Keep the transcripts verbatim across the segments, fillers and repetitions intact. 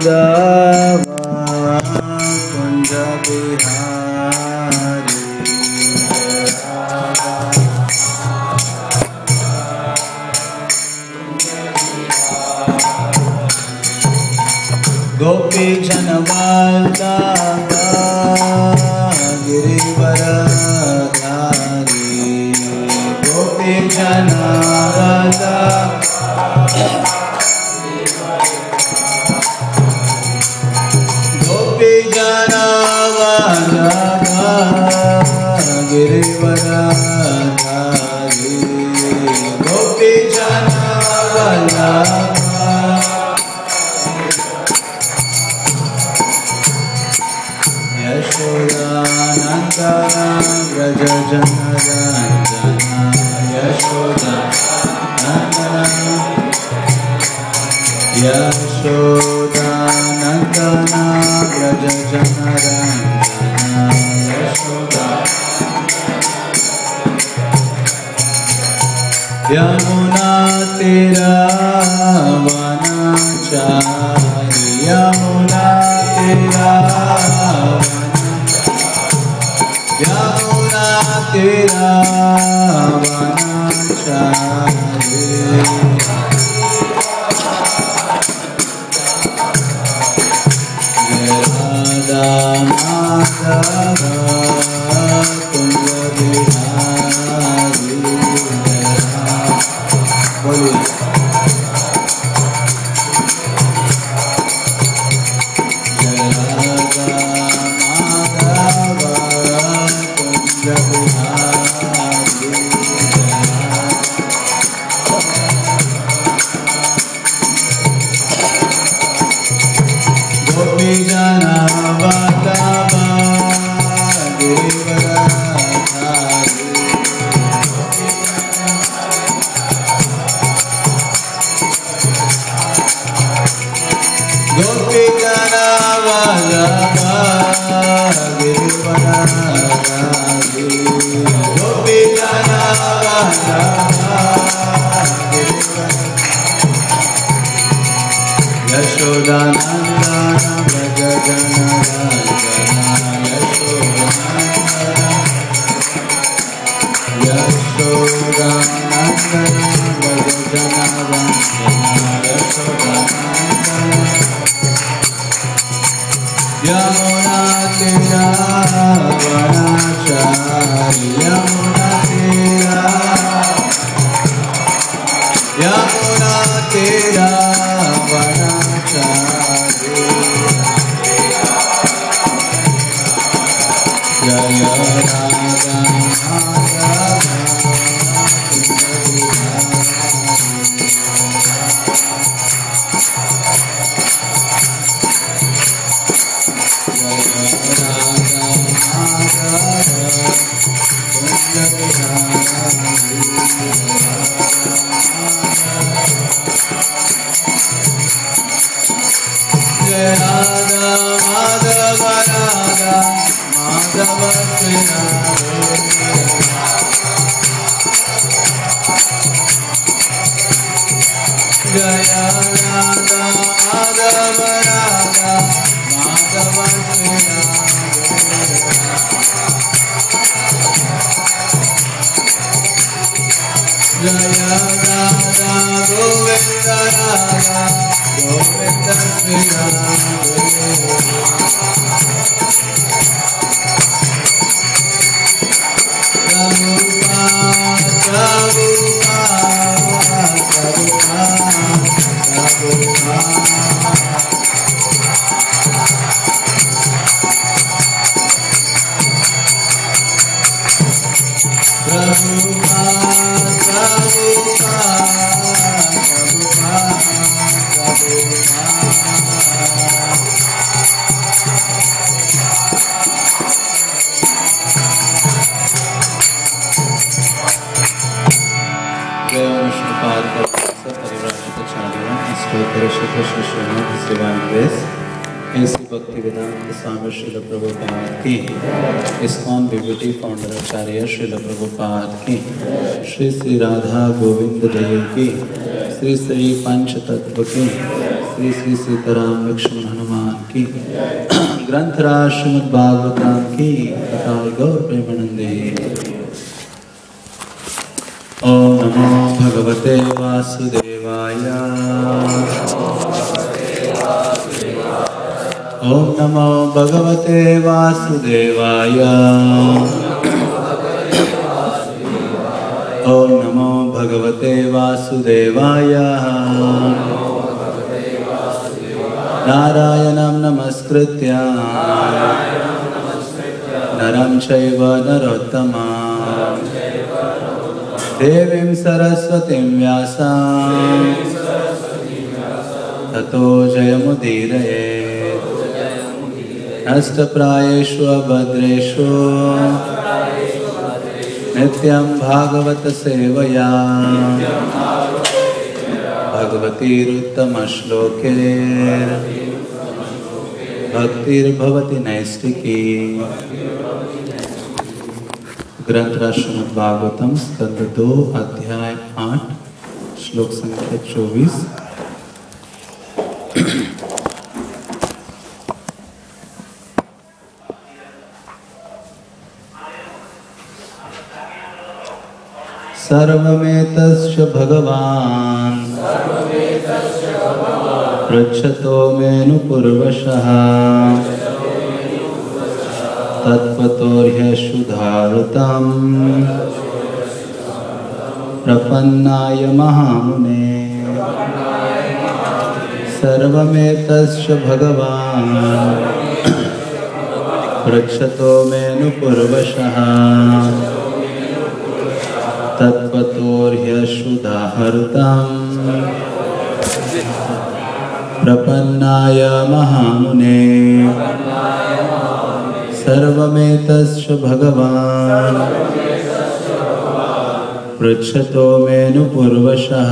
माधव कुंज बिहारी गोपी जन वल्लभ गिरिवरधारी गोपी जन वल्लभ गोपी जन वल्लभ गिरिवरधारी गोपी जन वल्लभ यशोदानंदन व्रज जनरंजना यशोदानंदन यशोदानंदन व्रज जनरंजना यशोदा यमुना तीरावनचारी यमुना तीरावनचारी यमुना तीरावनचारी राधा माधव कुंज बिहारी बोलिए श्रील प्रभुपाद की, इस्कॉन विभूति फाउंडर आचार्य श्रील प्रभुपाद की, श्री श्री राधा गोविंद देव की, श्री श्री पंच तत्व की, श्री श्री सीताराम लक्ष्मण हनुमान की ग्रंथराज श्रीमद् भागवतम की कथा गौर प्रेमानंदे। ओम नमो भगवते वासुदेवाय। ओम नमो भगवते वासुदेवाय। ओम नमो भगवते वासुदेवाय। नारायणं नमस्कृत्य नरं चैव नरोत्तमं देवीं सरस्वतीं व्यासं ततो जयमुदीरयेत्। नष्टप्रायेषु अभद्रेषु नित्यं भागवत सेवया भगवतीरुत्तमश्लोके भक्तिर्भवति नैष्टिकी। ग्रंथ श्रीमद् भागवतम स्कंद दो अध्याय आठ श्लोक संख्या चौबीस। सर्वमेतस्य भगवान् पृच्छतो मेऽनुपूर्वशः तत्त्वतो ह्यशुधारतं प्रपन्नाय महामुने। सर्वमेतस्य भगवान् पृच्छतो मेऽनुपूर्वशः तत्त्वतोऽर्ह्यशुधाहृतं प्रपन्नाय महामुने। सर्वमेतस्य भगवान् पृच्छतो मेऽनुपूर्वशः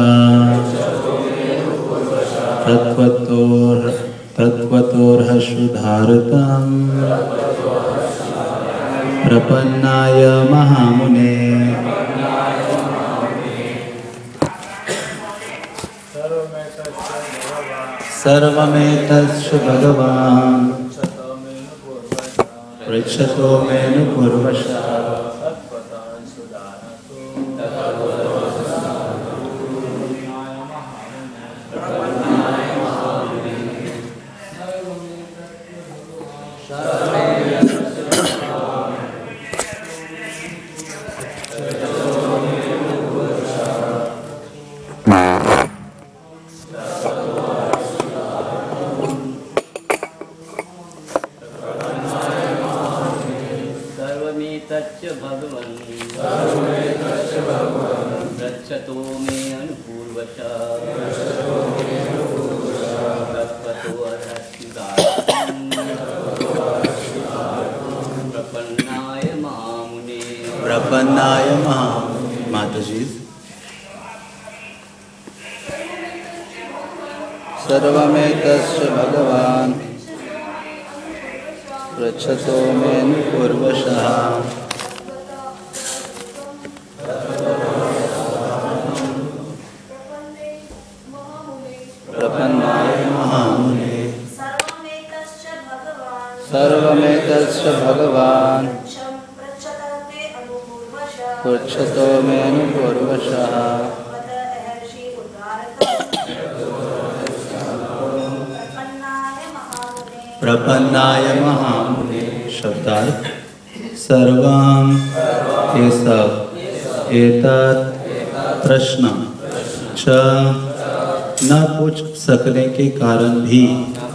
तत्त्वतोर् तत्त्वतोऽर्हशुधाहृतं प्रपन्नाय महामुने। सर्वमेतस्य भगवान् पृच्छतो मेऽनुपूर्वशः प्रपन्नाय महामुने। माताजी सर्वमेतस्य भगवान् पृच्छतो मेऽनुपूर्वशः प्रपन्नाय महामुने। सर्वमेतस्य भगवान् पृच्छतो मेऽनुपूर्वशः प्रपन्नाय महामुने। शब्दार्थ सर्वं ये सब एतत् प्रश्न च न पूछ सकने के कारण भी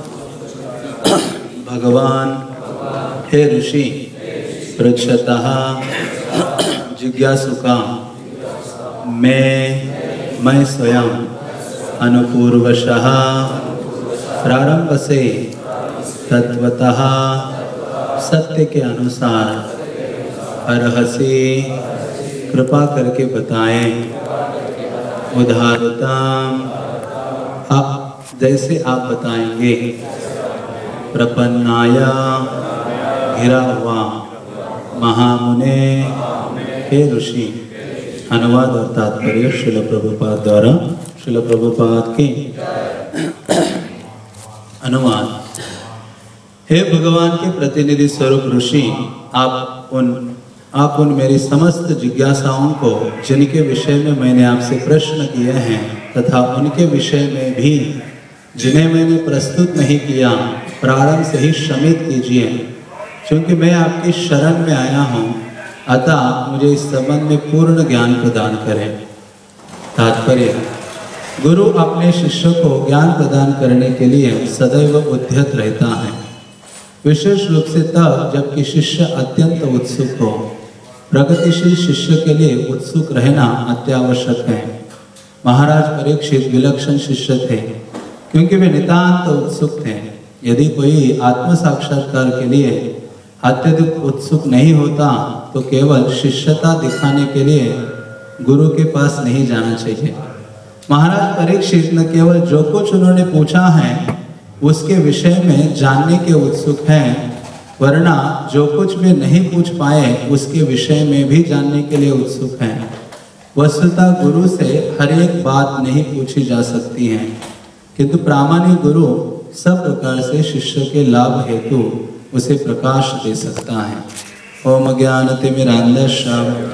भगवान हे ऋषि पृच्छतः जिज्ञासु का मैं मैं स्वयं अनुपूर्वशः प्रारंभ से तत्वतः सत्य के अनुसार अर्हसि कृपा करके बताएं। उदाहरणतः आप जैसे आप बताएंगे। प्रपन्नाया घिरा हुआ महामुने हे ऋषि। अनुवाद और तात्पर्य श्रील प्रभुपाद द्वारा। श्रील प्रभुपाद की अनुवाद। हे भगवान के प्रतिनिधि स्वरूप ऋषि, आप उन आप उन मेरी समस्त जिज्ञासाओं को जिनके विषय में मैंने आपसे प्रश्न किए हैं तथा उनके विषय में भी जिन्हें मैंने प्रस्तुत नहीं किया प्रारंभ से ही शमित कीजिए, क्योंकि मैं आपकी शरण में आया हूँ, अतः मुझे इस संबंध में पूर्ण ज्ञान प्रदान करें। तात्पर्य: गुरु अपने शिष्य को ज्ञान प्रदान करने के लिए सदैव उद्यत रहता है, विशेष रूप से तब जबकि शिष्य अत्यंत उत्सुक हो। प्रगतिशील शिष्य के लिए उत्सुक रहना अत्यावश्यक है। महाराज परीक्षित विलक्षण शिष्य थे, क्योंकि वे नितांत उत्सुक थे। यदि कोई आत्म साक्षात्कार के लिए अत्यधिक उत्सुक नहीं होता तो केवल शिष्यता दिखाने के लिए गुरु के पास नहीं जाना चाहिए। महाराज परीक्षित न केवल जो कुछ उन्होंने पूछा है उसके विषय में जानने के उत्सुक हैं, वरना जो कुछ वे नहीं पूछ पाए उसके विषय में भी जानने के लिए उत्सुक हैं। वस्तुतः गुरु से हर एक बात नहीं पूछी जा सकती है, किंतु प्रामाणिक गुरु सब प्रकार से शिष्य के लाभ हेतु उसे प्रकाश दे सकता है। ओम ज्ञानतिमिरान्धस्य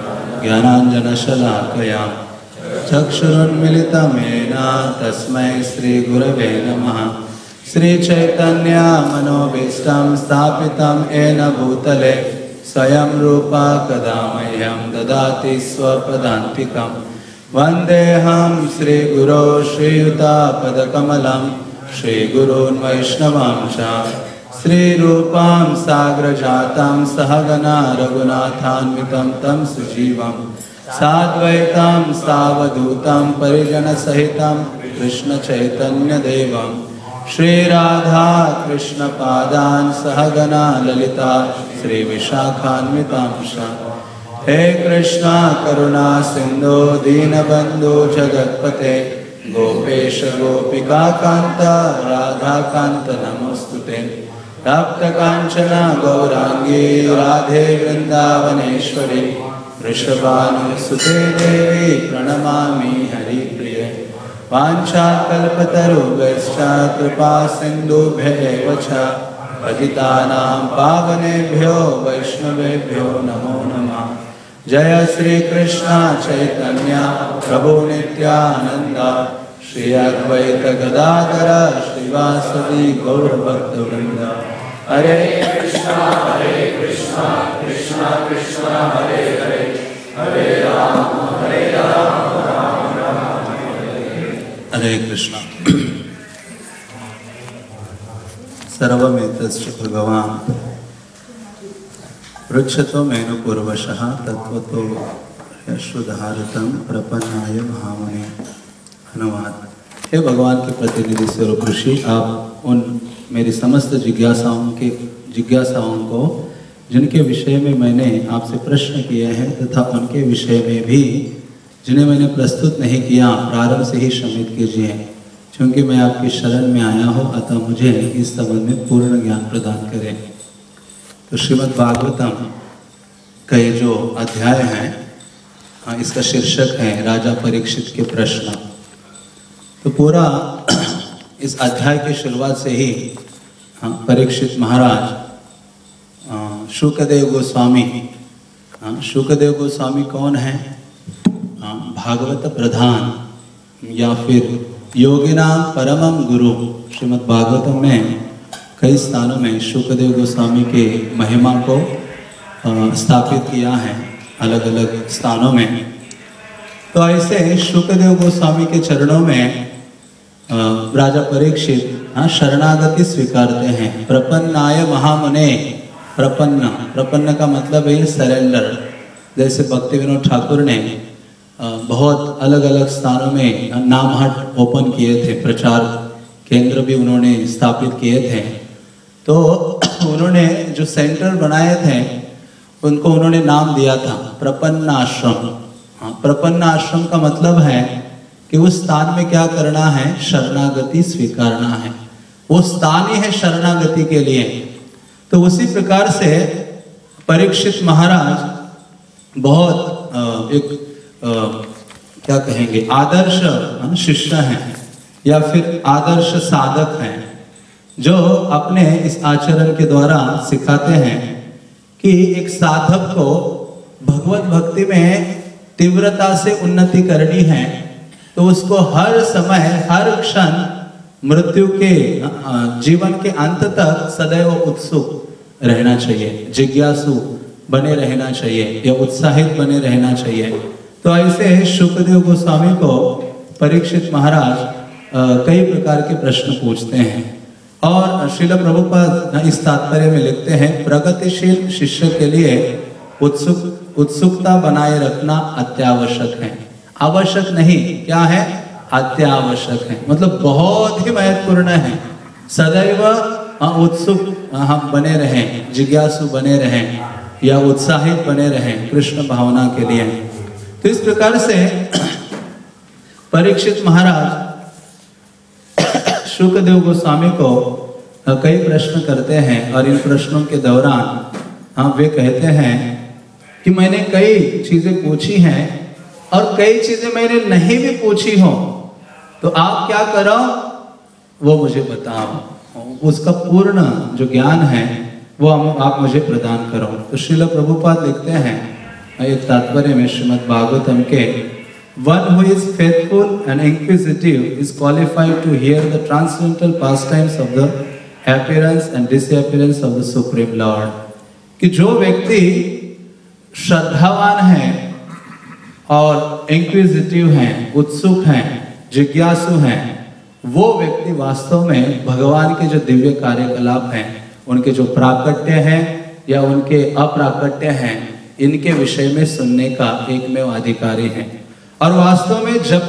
ज्ञानाञ्जनशलाकया चक्षुरुन्मीलितं येन तस्मै श्रीगुरवे नमः। श्रीचैतन्य मनोभीष्टं स्थापितं येन भूतले स्वयं रूपा कदा मह्यं ददाति स्वपदान्तिकं। वन्देऽहं श्रीगुरो श्रीयुतापदकमलं श्रीगुरून् वैष्णवांश्च श्रीरूपां साग्रजातं सहगना रघुनाथान्वितं तं सुजीवं साद्वैतं सावधूतं परिजनसहितं कृष्णचैतन्यदेवं श्रीराधा कृष्णपादान् सहगना ललिता श्रीविशाखान्वितांश्च। हे कृष्णा करुणा सिंधु दीनबंधु जगत्पते गोपेश गोपिका कांत राधा कांत नमोस्तुते। तप्त कांचना गौरांगी राधे वृंदावनेश्वरी वृषभानुसुते देवी प्रणमामि हरिप्रिये। वाञ्छाकल्पतरुभ्यश्च कृपा सिन्धुभ्येव च पतितानां पावनेभ्यो वैष्णवेभ्यो नमो नमः। जय श्री कृष्ण चैतन्य प्रभु नित्यानंद श्री अद्वैत गदाधर श्रीवासदि गौर भक्तवृंद। हरे कृष्णा हरे कृष्णा कृष्णा कृष्णा हरे हरे हरे राम हरे राम राम राम हरे कृष्णा। सर्वमेतस्य भगवान् पृच्छतो मेनु पूर्वशः तत्वतो यशोधारतं प्रपन्नाय महामुने। अनुवाद। हे भगवान के प्रतिनिधि स्वरूप ऋषि, आप उन मेरी समस्त जिज्ञासाओं के जिज्ञासाओं को जिनके विषय में मैंने आपसे प्रश्न किए हैं तथा उनके विषय में भी जिन्हें मैंने प्रस्तुत नहीं किया प्रारंभ से ही शमित कीजिए, क्योंकि मैं आपकी शरण में आया हूँ, अतः मुझे इस संबंध में पूर्ण ज्ञान प्रदान करें। तो श्रीमद् भागवतम का ये जो अध्याय है, हाँ, इसका शीर्षक है राजा परीक्षित के प्रश्न। तो पूरा इस अध्याय की शुरुआत से ही हाँ, परीक्षित महाराज शुकदेव गोस्वामी, हाँ, शुकदेव गोस्वामी कौन है? हाँ, भागवत प्रधान या फिर योगिनाम परमम गुरु। श्रीमद् भागवतम में कई स्थानों में शुकदेव गोस्वामी के महिमा को स्थापित किया है अलग अलग स्थानों में। तो ऐसे शुकदेव गोस्वामी के चरणों में राजा परीक्षित हाँ शरणागति स्वीकारते हैं। प्रपन्नाय महामुने, प्रपन्न प्रपन्न का मतलब है सरेंडर। जैसे भक्ति विनोद ठाकुर ने बहुत अलग अलग स्थानों में नामहट ओपन किए थे, प्रचार केंद्र भी उन्होंने स्थापित किए थे। तो उन्होंने जो सेंटर बनाए थे उनको उन्होंने नाम दिया था प्रपन्न आश्रम। हाँ, प्रपन्न आश्रम का मतलब है कि उस स्थान में क्या करना है? शरणागति स्वीकारना है। वो स्थान ही है शरणागति के लिए। तो उसी प्रकार से परीक्षित महाराज बहुत एक आ, क्या कहेंगे आदर्श शिष्य हैं या फिर आदर्श साधक हैं। जो अपने इस आचरण के द्वारा सिखाते हैं कि एक साधक को भगवत भक्ति में तीव्रता से उन्नति करनी है तो उसको हर समय हर क्षण मृत्यु के जीवन के अंत तक सदैव उत्सुक रहना चाहिए, जिज्ञासु बने रहना चाहिए या उत्साहित बने रहना चाहिए। तो ऐसे शुकदेव गोस्वामी को परीक्षित महाराज कई प्रकार के प्रश्न पूछते हैं और श्रील प्रभुपाद इस तात्पर्य में लिखते हैं, प्रगतिशील शिष्य के लिए उत्सुक उत्सुकता बनाए रखना अत्यावश्यक है। आवश्यक नहीं, क्या है? अत्यावश्यक है, मतलब बहुत ही महत्वपूर्ण है। सदैव उत्सुक हम बने रहें, जिज्ञासु बने रहें या उत्साहित बने रहें कृष्ण भावना के लिए। तो इस प्रकार से परीक्षित महाराज शुकदेव गोस्वामी को कई प्रश्न करते हैं और इन प्रश्नों के दौरान हम वे कहते हैं कि मैंने कई चीजें पूछी हैं और कई चीजें मैंने नहीं भी पूछी हो, तो आप क्या करो वो मुझे बताओ, उसका पूर्ण जो ज्ञान है वो आप मुझे प्रदान करो। तो श्रील प्रभुपाद लिखते हैं एक तात्पर्य में श्रीमद् भागवतम के, One who is faithful and inquisitive is qualified to hear the transcendental pastimes of the appearance and disappearance of the Supreme Lord। कि जो व्यक्ति श्रद्धावान है और इंक्विजिटिव हैं, उत्सुक हैं, जिज्ञासु हैं, वो व्यक्ति वास्तव में भगवान के जो दिव्य कार्यकलाप हैं, उनके जो प्राकट्य हैं या उनके अप्राकट्य हैं, इनके विषय में सुनने का एकमेव अधिकारी है। और वास्तव में जब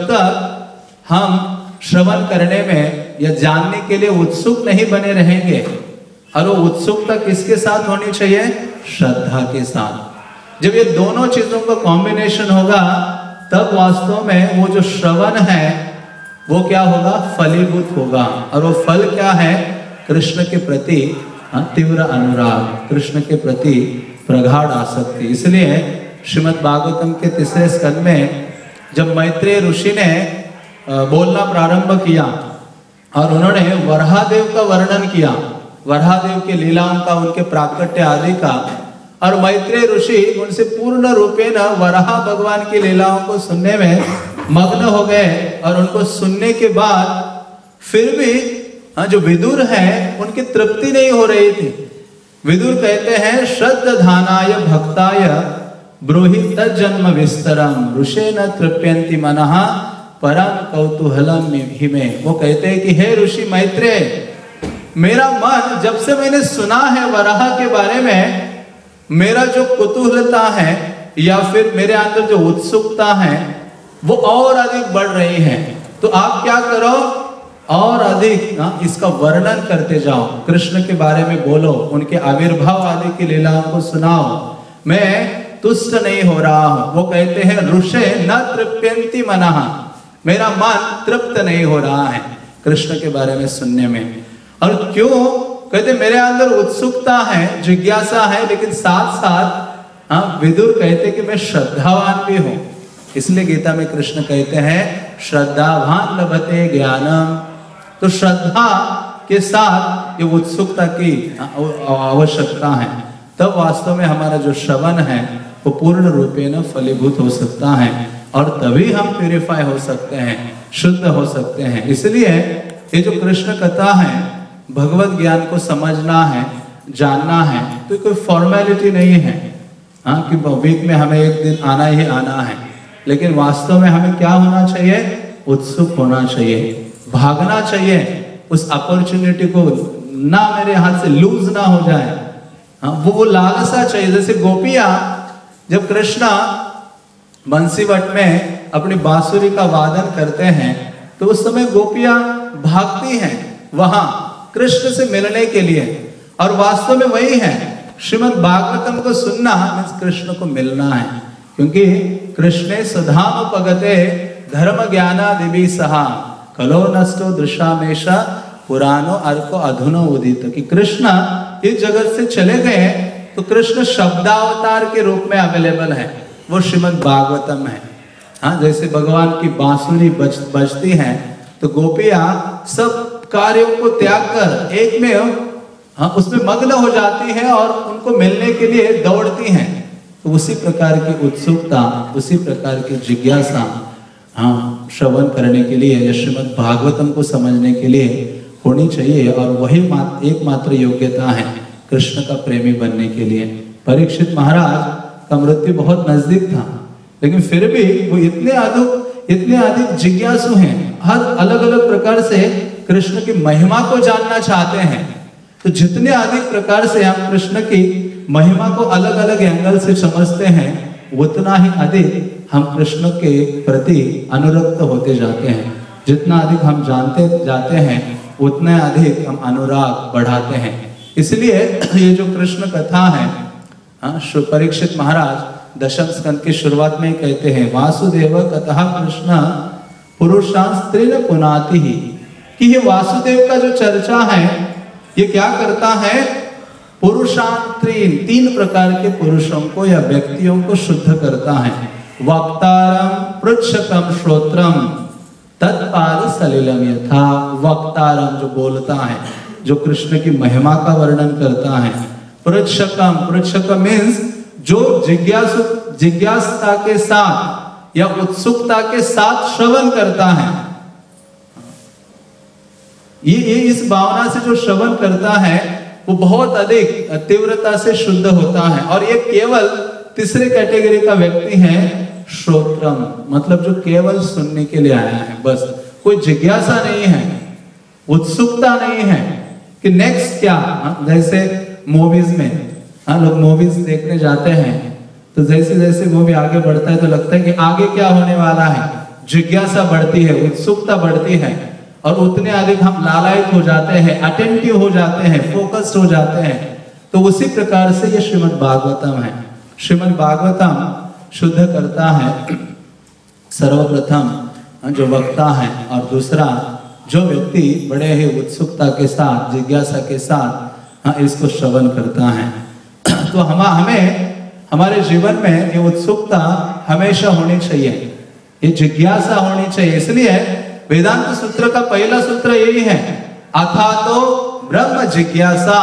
तक हम श्रवण करने में या जानने के लिए उत्सुक नहीं बने रहेंगे, और वो उत्सुकता किसके साथ होनी चाहिए? श्रद्धा के साथ। जब ये दोनों चीजों का कॉम्बिनेशन होगा तब वास्तव में वो जो श्रवण है वो क्या होगा? फलीभूत होगा। और वो फल क्या है? कृष्ण के प्रति तीव्र अनुराग, कृष्ण के प्रति प्रगाढ़ आसक्ति। इसलिए श्रीमद् भागवतम के तीसरे स्कंद में जब मैत्रेय ऋषि ने बोलना प्रारंभ किया और उन्होंने वराहदेव का वर्णन किया, वराहदेव के लीलाओं का, उनके प्राकट्य आदि का, और मैत्रेय ऋषि उनसे पूर्ण रूपेण वराह भगवान की लीलाओं को सुनने में मग्न हो गए। और उनको सुनने के बाद फिर भी जो विदुर है उनकी तृप्ति नहीं हो रही थी। विदुर कहते हैं, श्रद्धानाय भक्ताय ब्रूहि तज्जन्म विस्तरम ऋषे न तृप्यन्ति मनः परम कौतूहलम हिमे। वो कहते हैं कि हे ऋषि मैत्रेय, मेरा मन जब से मैंने सुना है वराह के बारे में, मेरा जो कुतूहलता है या फिर मेरे अंदर जो उत्सुकता है वो और अधिक बढ़ रही है। तो आप क्या करो, और अधिक ना इसका वर्णन करते जाओ, कृष्ण के बारे में बोलो, उनके आविर्भाव आदि की लीलाओं को सुनाओ। मैं तुष्ट नहीं हो रहा हूं। वो कहते हैं, ऋषे न तृप्यन्ति मनः, मेरा मन तृप्त नहीं हो रहा है कृष्ण के बारे में सुनने में। और क्यों? कहते मेरे अंदर उत्सुकता है, जिज्ञासा है, लेकिन साथ साथ हाँ विदुर कहते कि मैं श्रद्धावान भी हूं। इसलिए गीता में कृष्ण कहते हैं, श्रद्धावान लभते ज्ञानम। तो श्रद्धा के साथ ये उत्सुकता की आवश्यकता है, तब वास्तव में हमारा जो श्रवण है वो पूर्ण रूपेण फलीभूत हो सकता है और तभी हम प्यूरिफाई हो सकते हैं, शुद्ध हो सकते हैं। इसलिए ये जो कृष्ण कथा है, भगवत ज्ञान को समझना है, जानना है, तो कोई फॉर्मेलिटी नहीं है हाँ कि वीक में हमें एक दिन आना ही आना है। लेकिन वास्तव में हमें क्या होना चाहिए? उत्सुक होना चाहिए, भागना चाहिए उस अपॉर्चुनिटी को, ना मेरे हाथ से लूज ना हो जाए। हाँ, वो वो लालसा चाहिए। जैसे गोपियां जब कृष्णा बंसीवट में अपनी बांसुरी का वादन करते हैं तो उस समय गोपियां भागती हैं वहां कृष्ण से मिलने के लिए। और वास्तव में वही है, श्रीमद् भागवतम को सुनना मीन्स कृष्ण को मिलना है, क्योंकि कृष्णे सुधाम उपगते धर्म ज्ञाना दिवी सहा कलो नष्टो दृशामेशा पुरानो अर्को अधुनो उदित। कि कृष्ण इस जगत से चले गए तो कृष्ण शब्दावतार के रूप में अवेलेबल है, वो श्रीमद् भागवतम है। हाँ, जैसे भगवान की बांसुरी बज बजती है तो गोपियां सब कार्यों को त्याग कर एक में हाँ उसमें मग्न हो जाती है और उनको मिलने के लिए दौड़ती हैं। तो उसी प्रकार की उत्सुकता, उसी प्रकार की जिज्ञासा हाँ श्रवण करने के लिए या श्रीमद् भागवतम को समझने के लिए होनी चाहिए। और वही मात्र एकमात्र योग्यता है कृष्ण का प्रेमी बनने के लिए। परीक्षित महाराज का मृत्यु बहुत नजदीक था, लेकिन फिर भी वो इतने अधिक इतने अधिक जिज्ञासु हैं, हर अलग अलग प्रकार से कृष्ण की महिमा को जानना चाहते हैं। तो जितने अधिक प्रकार से हम कृष्ण की महिमा को अलग अलग एंगल से समझते हैं, उतना ही अधिक हम कृष्ण के प्रति अनुरक्त होते जाते हैं। जितना अधिक हम जानते जाते हैं, उतना अधिक हम अनुराग बढ़ाते हैं। इसलिए ये जो कृष्ण कथा है, परीक्षित महाराज दशम स्कंद की शुरुआत में कहते हैं वासुदेव कथा कृष्ण पुरुषास्त्रीन पुनाति ही, कि ये वासुदेव का जो चर्चा है ये क्या करता है, पुरुषांतरीन तीन प्रकार के पुरुषों को या व्यक्तियों को शुद्ध करता है। वक्तारम पृच्छकम श्रोत्रम तत्पाद सलिलम यथा। वक्तारम जो बोलता है, जो कृष्ण की महिमा का वर्णन करता है। पृच्छकम, पृच्छकम मीन्स जो जिज्ञासु जिज्ञासा के साथ या उत्सुकता के साथ श्रवण करता है। ये ये इस भावना से जो श्रवण करता है वो बहुत अधिक तीव्रता से शुद्ध होता है। और ये केवल तीसरे कैटेगरी का व्यक्ति है श्रोत्रम, मतलब जो केवल सुनने के लिए आया है, बस कोई जिज्ञासा नहीं है, उत्सुकता नहीं है कि नेक्स्ट क्या। जैसे मूवीज में हाँ लोग मूवीज देखने जाते हैं, तो जैसे जैसे मूवी आगे बढ़ता है तो लगता है कि आगे क्या होने वाला है, जिज्ञासा बढ़ती है, उत्सुकता बढ़ती है, और उतने अधिक हम लालायित हो जाते हैं, अटेंटिव हो जाते हैं, फोकस्ड हो जाते हैं। तो उसी प्रकार से ये श्रीमद् भागवतम है। श्रीमद् भागवतम शुद्ध करता है सर्वप्रथम जो वक्ता है, और दूसरा जो व्यक्ति बड़े ही उत्सुकता के साथ, जिज्ञासा के साथ हाँ इसको श्रवण करता है। तो हम हमें हमारे जीवन में ये उत्सुकता हमेशा होनी चाहिए, ये जिज्ञासा होनी चाहिए। इसलिए वेदांत सूत्र का पहला सूत्र यही है, अथा तो ब्रह्म जिज्ञासा।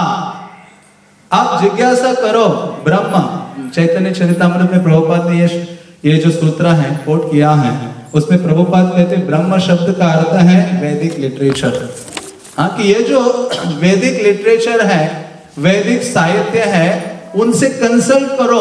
आप जिज्ञासा करो ब्रह्म। चैतन्य चरितामृत में प्रभुपाद ने ये ये जो सूत्र है कोट किया है, उसमें प्रभुपाद कहते हैं ब्रह्म शब्द का अर्थ है वैदिक लिटरेचर। हाँ कि ये जो वैदिक लिटरेचर है, वैदिक साहित्य है, उनसे कंसल्ट करो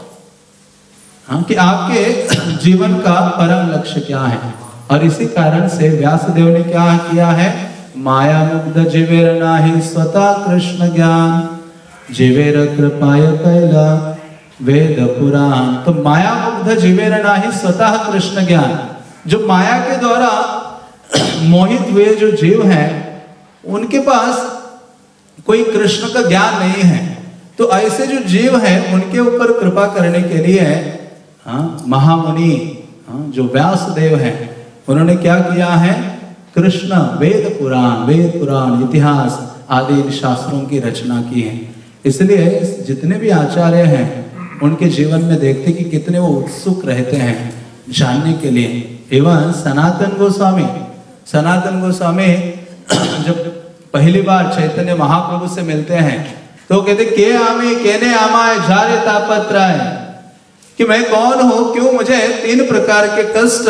हाँ कि आपके जीवन का परम लक्ष्य क्या है। और इसी कारण से व्यासदेव ने क्या किया है, माया मुग्ध जीवेर नाही स्वतः कृष्ण ज्ञान, जीवेर कृपाय कैला वेद पुराण। तो माया मुग्ध जीवेर नाही स्वतः कृष्ण ज्ञान, जो माया के द्वारा मोहित हुए जो जीव हैं, उनके पास कोई कृष्ण का ज्ञान नहीं है। तो ऐसे जो जीव हैं उनके ऊपर कृपा करने के लिए हाँ महामुनि हाँ, जो व्यासदेव हैं, उन्होंने क्या किया है, कृष्ण वेद पुराण वेद पुराण इतिहास आदि शास्त्रों की रचना की है। इसलिए जितने भी आचार्य हैं उनके जीवन में देखते कि कितने वो उत्सुक रहते हैं जानने के लिए। एवं सनातन गोस्वामी सनातन गोस्वामी जब पहली बार चैतन्य महाप्रभु से मिलते हैं तो कहते के आमी केने आमाय जारे तापत्राय, कि मैं कौन हूं, क्यों मुझे तीन प्रकार के कष्ट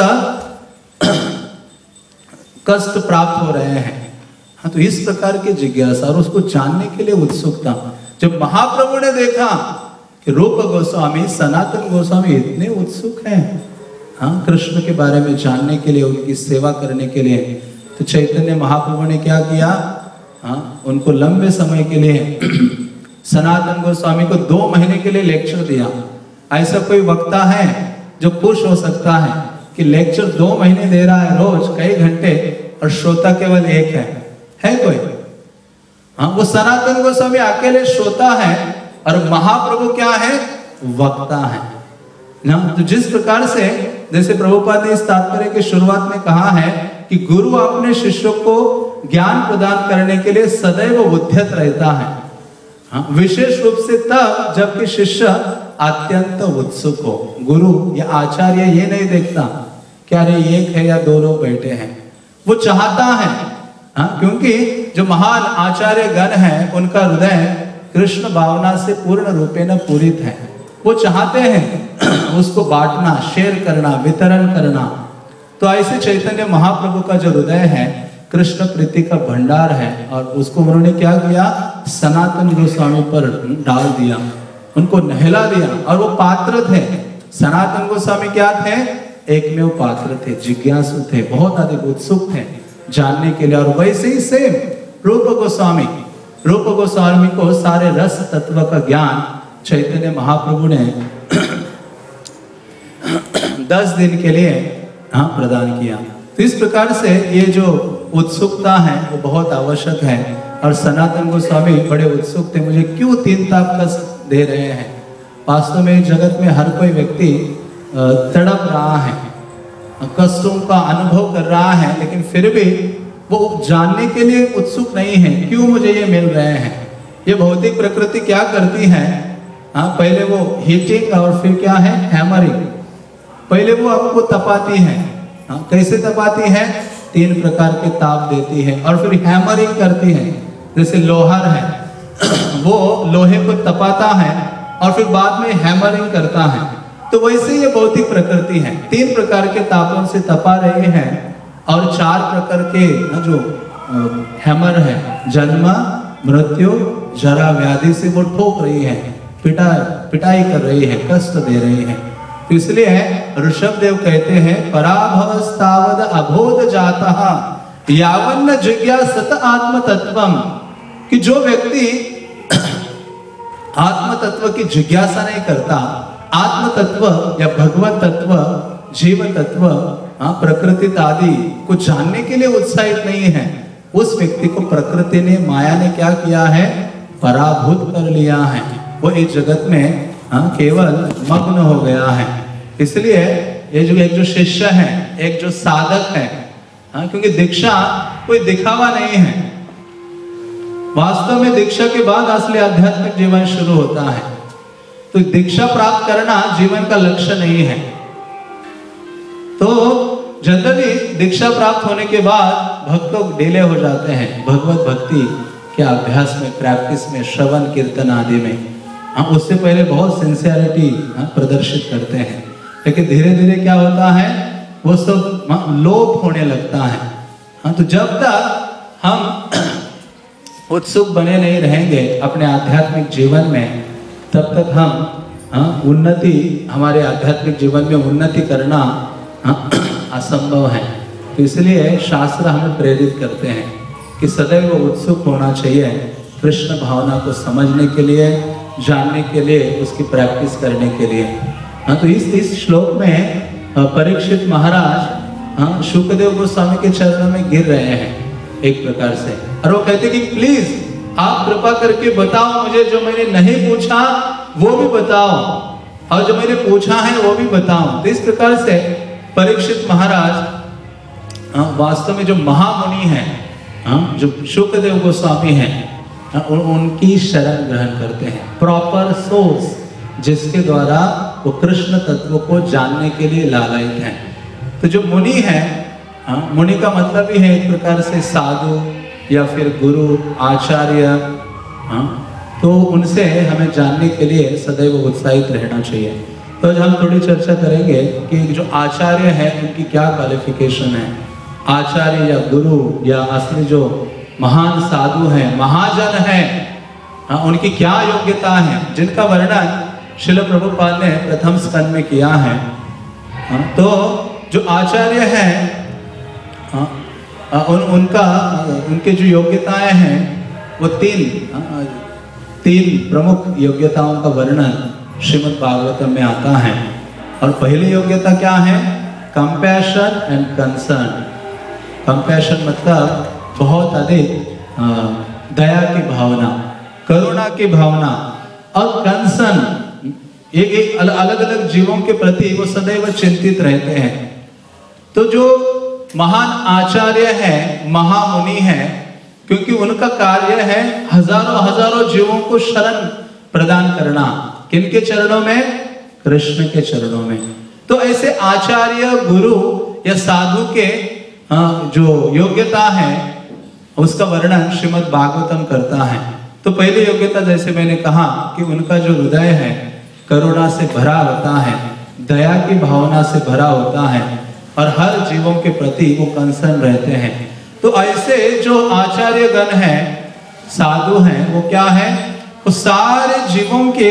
कष्ट प्राप्त हो रहे हैं। हाँ तो इस प्रकार की जिज्ञासा और उसको जानने के लिए उत्सुकता। जब महाप्रभु ने देखा कि रूप गोस्वामी सनातन गोस्वामी इतने उत्सुक हैं हाँ कृष्ण के बारे में जानने के लिए, उनकी सेवा करने के लिए, तो चैतन्य महाप्रभु ने क्या किया, हाँ उनको लंबे समय के लिए सनातन गोस्वामी को दो महीने के लिए लेक्चर दिया। ऐसा कोई वक्ता है जो खुश हो सकता है कि लेक्चर दो महीने दे रहा है, रोज कई घंटे, और श्रोता केवल एक है है कोई? हाँ वो सनातन गोस्वामी अकेले श्रोता है और महाप्रभु क्या है, वक्ता है ना। तो जिस प्रकार से जैसे प्रभुपाद ने इस तात्पर्य की शुरुआत में कहा है कि गुरु अपने शिष्यों को ज्ञान प्रदान करने के लिए सदैव उद्यत रहता है हाँ, विशेष रूप से तब जबकि शिष्य अत्यंत उत्सुक हो। गुरु या आचार्य ये नहीं देखता क्या रे एक है या दो लोग बैठे हैं, वो चाहता है हाँ, क्योंकि जो महान आचार्य गण हैं उनका हृदय कृष्ण भावना से पूर्ण रूपेण पूरित है। वो चाहते हैं उसको बांटना, शेयर करना, वितरण करना। तो ऐसे चैतन्य महाप्रभु का जो हृदय है कृष्ण प्रीति का भंडार है, और उसको उन्होंने क्या किया, सनातन गोस्वामी पर डाल दिया, उनको नहला दिया। और वो पात्र थे, सनातन गोस्वामी क्या थे, एकमेव पात्र थे, जिज्ञासु थे, बहुत अधिक उत्सुक थे जानने के लिए। और वैसे ही सेम रूप गोस्वामी, रूप गोस्वामी को सारे रस तत्व का ज्ञान चैतन्य महाप्रभु ने दस दिन के लिए हाँ प्रदान किया। तो इस प्रकार से ये जो उत्सुकता है वो बहुत आवश्यक है। और सनातन गोस्वामी बड़े उत्सुक थे, मुझे क्यों तीन ताप कष्ट दे रहे हैं। वास्तव में जगत में हर कोई व्यक्ति तड़प रहा है, कष्टों का अनुभव कर रहा है, लेकिन फिर भी वो जानने के लिए उत्सुक नहीं है क्यों मुझे ये मिल रहे हैं। ये भौतिक प्रकृति क्या करती है, हाँ, पहले वो हीटिंग और फिर क्या है, हैमरिंग। पहले वो आपको तपाती है, हाँ, कैसे तपाती है, तीन प्रकार के ताप देती है, और फिर हैमरिंग करती है। जैसे लोहार है वो लोहे को तपाता है और फिर बाद में हैमरिंग करता है। तो वैसे ये भौतिक प्रकृति है, तीन प्रकार के तापों से तपा रही है, और चार प्रकार के जो हैमर है, जन्म मृत्यु जरा व्याधि से वो ठोक रही है, पिटा पिटाई कर रही है, कष्ट दे रही है। तो इसलिए ऋषभ देव कहते हैं, पराभवस्तावद अबोध जातः यावन्न जिज्ञासत आत्म तत्वम, कि जो व्यक्ति आत्म तत्व की जिज्ञासा नहीं करता, आत्म तत्व या भगवत तत्व, जीव तत्व, हाँ, प्रकृति आदि कुछ जानने के लिए उत्साहित नहीं है, उस व्यक्ति को प्रकृति ने, माया ने क्या किया है, पराभूत कर लिया है। वो इस जगत में हाँ केवल मग्न हो गया है। इसलिए ये जो एक जो शिष्य है, एक जो साधक है, हाँ, क्योंकि दीक्षा कोई दिखावा नहीं है, वास्तव में दीक्षा के बाद असली आध्यात्मिक जीवन शुरू होता है। तो दीक्षा प्राप्त करना जीवन का लक्ष्य नहीं है। तो जनरली दीक्षा प्राप्त होने के बाद भक्त लोग ढीले हो जाते हैं भगवत भक्ति के अभ्यास में, प्रैक्टिस में, श्रवण कीर्तन आदि में। हाँ, उससे पहले बहुत सिंसियरिटी हाँ, प्रदर्शित करते हैं, लेकिन धीरे धीरे क्या होता है, वो सब लोप होने लगता है। हाँ, तो जब तक हम उत्सुक बने नहीं रहेंगे अपने आध्यात्मिक जीवन में, तब तक हम हाँ, उन्नति, हमारे आध्यात्मिक जीवन में उन्नति करना हाँ, असंभव है। तो इसलिए शास्त्र हमें प्रेरित करते हैं कि सदैव उत्सुक होना चाहिए कृष्ण भावना को समझने के लिए, जानने के लिए, उसकी प्रैक्टिस करने के लिए। हाँ, तो इस इस श्लोक में परीक्षित महाराज हाँ शुकदेव गोस्वामी के चरणों में गिर रहे हैं एक प्रकार से, और वो कहते कि प्लीज आप कृपा करके बताओ मुझे, जो मैंने नहीं पूछा वो भी बताओ, और जो मैंने पूछा है वो भी बताओ। तो इस प्रकार से परीक्षित महाराज वास्तव में जो महामुनि हैं, हाँ, जो शुकदेव गोस्वामी हैं, उन, उनकी शरण ग्रहण करते हैं, प्रॉपर सोर्स जिसके द्वारा वो कृष्ण तत्व को जानने के लिए लालायित हैं। तो जो मुनि है, हाँ, मुनि का मतलब ही है एक प्रकार से साधु या फिर गुरु, आचार्य, हाँ, तो उनसे हमें जानने के लिए सदैव उत्साहित रहना चाहिए। तो आज हम थोड़ी चर्चा करेंगे कि जो आचार्य है उनकी क्या क्वालिफिकेशन है, आचार्य या गुरु या असली जो महान साधु हैं, महाजन हैं, हाँ, उनकी क्या योग्यता है, जिनका वर्णन श्रील प्रभुपाद ने प्रथम स्कंद में किया है। हाँ, तो जो आचार्य हैं, हाँ, उन, उनका उनके जो योग्यताएं हैं वो तीन हाँ, तीन प्रमुख योग्यताओं का वर्णन श्रीमद् भागवतम में आता है। और पहली योग्यता क्या है, कंपैशन एंड कंसर्न। कंपैशन मतलब बहुत अधिक दया की भावना, करुणा की भावना, और कंसर्न एक एक अलग अलग जीवों के प्रति वो सदैव चिंतित रहते हैं। तो जो महान आचार्य है, महामुनि है, क्योंकि उनका कार्य है हजारों हजारों जीवों को शरण प्रदान करना, किनके चरणों में, कृष्ण के चरणों में। तो ऐसे आचार्य, गुरु या साधु के जो योग्यता है उसका वर्णन श्रीमद् भागवतम करता है। तो पहली योग्यता जैसे मैंने कहा कि उनका जो हृदय है करुणा से भरा होता है, दया की भावना से भरा होता है और हर जीवों के प्रति वो कंसर्न रहते हैं। तो ऐसे जो आचार्य गण हैं, साधु हैं, वो क्या है, वो सारे जीवों के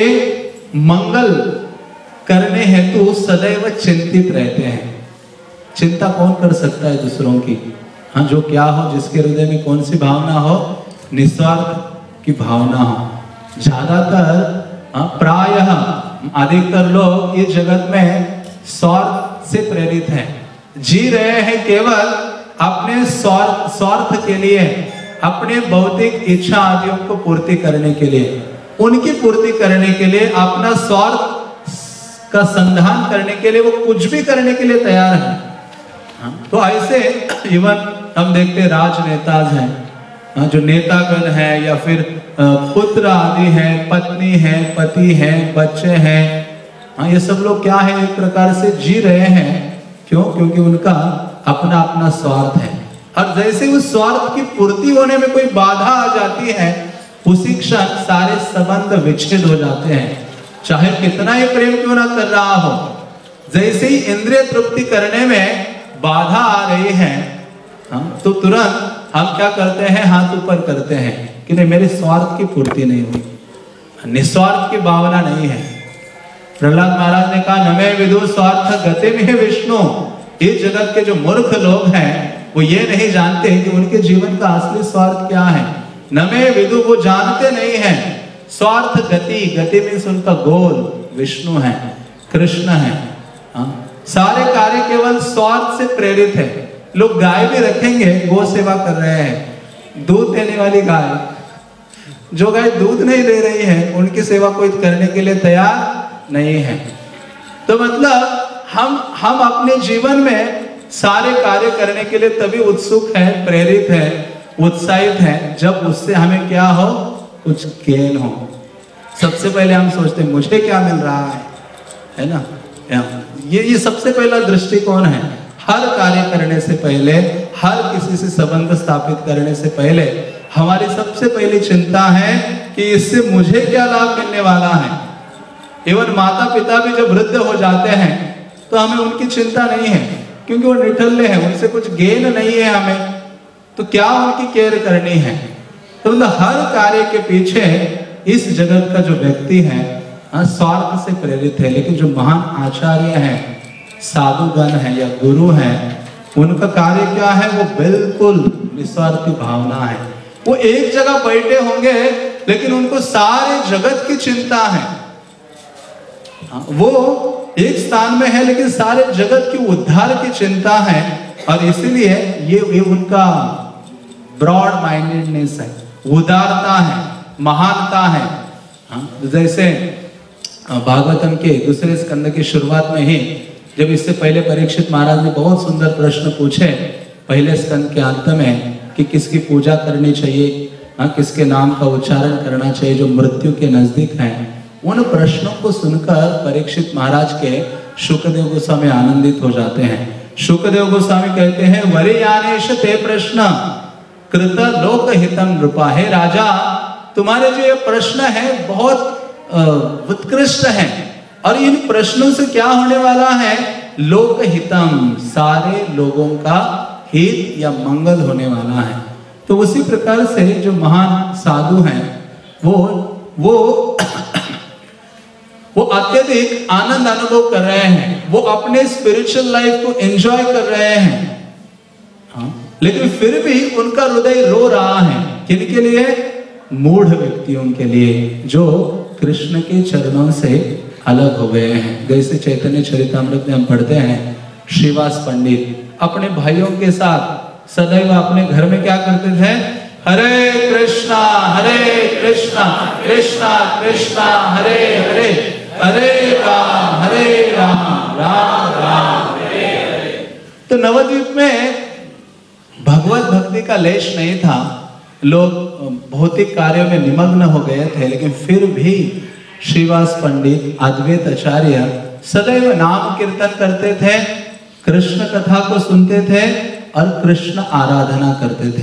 मंगल करने हेतु सदैव चिंतित रहते हैं। चिंता कौन कर सकता है दूसरों की? हाँ, जो क्या हो, जिसके हृदय में कौन सी भावना हो, निस्वार्थ की भावना हो। ज्यादातर प्रायः अधिकतर लोग इस जगत में स्वार्थ से प्रेरित हैं, जी रहे हैं केवल अपने स्वार्थ स्वार्थ के लिए, अपने भौतिक इच्छा आदियों को पूर्ति करने के लिए, उनकी पूर्ति करने के लिए, अपना स्वार्थ का संधान करने के लिए वो कुछ भी करने के लिए तैयार है। तो ऐसे इवन हम देखते राजनेता हैं, जो नेतागण हैं या फिर पुत्र आदि हैं, पत्नी है, पति है, बच्चे हैं, हाँ, ये सब लोग क्या है, एक प्रकार से जी रहे हैं। क्यों? क्योंकि उनका अपना अपना स्वार्थ है। और जैसे उस स्वार्थ की पूर्ति होने में कोई बाधा आ जाती है, उसी क्षण सारे संबंध विच्छेद हो जाते हैं, चाहे कितना ही प्रेम क्यों ना कर रहा हो। जैसे ही इंद्रिय तृप्ति करने में बाधा आ रही है, हम तो तुरंत हम क्या करते हैं, हाथ ऊपर करते हैं कि नहीं, मेरे स्वार्थ की पूर्ति नहीं हुई, निस्वार्थ की भावना नहीं है। प्रहलाद महाराज ने कहा, नमे विदु स्वार्थ गति में विष्णु। इस जगत के जो मूर्ख लोग हैं वो ये नहीं जानते कि उनके जीवन का असली स्वार्थ क्या है। नमे विदु, वो जानते नहीं है स्वार्थ गति। गति मीन्स उनका गोल विष्णु है, कृष्ण है। हाँ? सारे कार्य केवल स्वार्थ से प्रेरित है। लोग गाय भी रखेंगे, गौ सेवा कर रहे हैं, दूध देने वाली गाय, जो गाय दूध नहीं दे रही है उनकी सेवा कोई करने के लिए तैयार नहीं है। तो मतलब हम हम अपने जीवन में सारे कार्य करने के लिए तभी उत्सुक है, प्रेरित है, उत्साहित है, जब उससे हमें क्या हो, कुछ गेन हो। सबसे पहले हम सोचते हैं मुझे क्या मिल रहा है, है ना। ये ये सबसे पहला दृष्टिकोण है। हर कार्य करने से पहले, हर किसी से संबंध स्थापित करने से पहले हमारी सबसे पहली चिंता है कि इससे मुझे क्या लाभ मिलने वाला है। एवं माता पिता भी जब वृद्ध हो जाते हैं तो हमें उनकी चिंता नहीं है, क्योंकि वो निठल्ले हैं, उनसे कुछ गेन नहीं है हमें, तो क्या उनकी केयर करनी है। तो मतलब हर कार्य के पीछे इस जगत का जो व्यक्ति है स्वार्थ से प्रेरित है। लेकिन जो महान आचार्य हैं, साधुगण हैं या गुरु हैं, उनका कार्य क्या है, वो बिल्कुल निस्वार्थी भावना है। वो एक जगह बैठे होंगे लेकिन उनको सारे जगत की चिंता है। वो एक स्थान में है लेकिन सारे जगत की उद्धार की चिंता है। और इसीलिए ये, ये उनका ब्रॉड माइंडेडनेस है, उदारता है, महानता है। हाँ, जैसे भागवतम के दूसरे स्कंद की शुरुआत में ही, जब इससे पहले परीक्षित महाराज ने बहुत सुंदर प्रश्न पूछे पहले स्कंद के अंत में कि किसकी पूजा करनी चाहिए, हाँ, किसके नाम का उच्चारण करना चाहिए जो मृत्यु के नजदीक हैं। उन प्रश्नों को सुनकर परीक्षित महाराज के शुकदेव गोस्वामी आनंदित हो जाते हैं। शुकदेव गोस्वामी कहते हैं, वरीयानेश ते प्रश्न कृत लोक हितम नृपा। हे राजा, तुम्हारे जो ये प्रश्न है बहुत उत्कृष्ट है, और इन प्रश्नों से क्या होने वाला है, लोक हितम, सारे लोगों का हित या मंगल होने वाला है। तो उसी प्रकार से जो महान साधु हैं वो वो वो अत्यधिक आनंद अनुभव कर रहे हैं, वो अपने स्पिरिचुअल लाइफ को एंजॉय कर रहे हैं। हाँ? लेकिन फिर भी उनका हृदय रो रहा है, किनके लिए, मूढ़ व्यक्तियों के लिए जो कृष्ण के चरणों से अलग हो गए हैं। जैसे चैतन्य चरितामृत में हम पढ़ते हैं, श्रीवास पंडित अपने भाइयों के साथ सदैव अपने घर में क्या करते थे, हरे कृष्णा हरे कृष्णा कृष्णा कृष्णा हरे हरे, हरे राम हरे राम राम राम हरे हरे। तो नवद्वीप में भगवत भक्ति का लेश नहीं था, लोग भौतिक कार्यों में निमग्न हो गए थे, लेकिन फिर भी श्रीवास पंडित अद्वैत आचार्य सदैव नाम कीर्तन करते थे, कृष्ण कथा को सुनते थे और कृष्ण आराधना करते थे।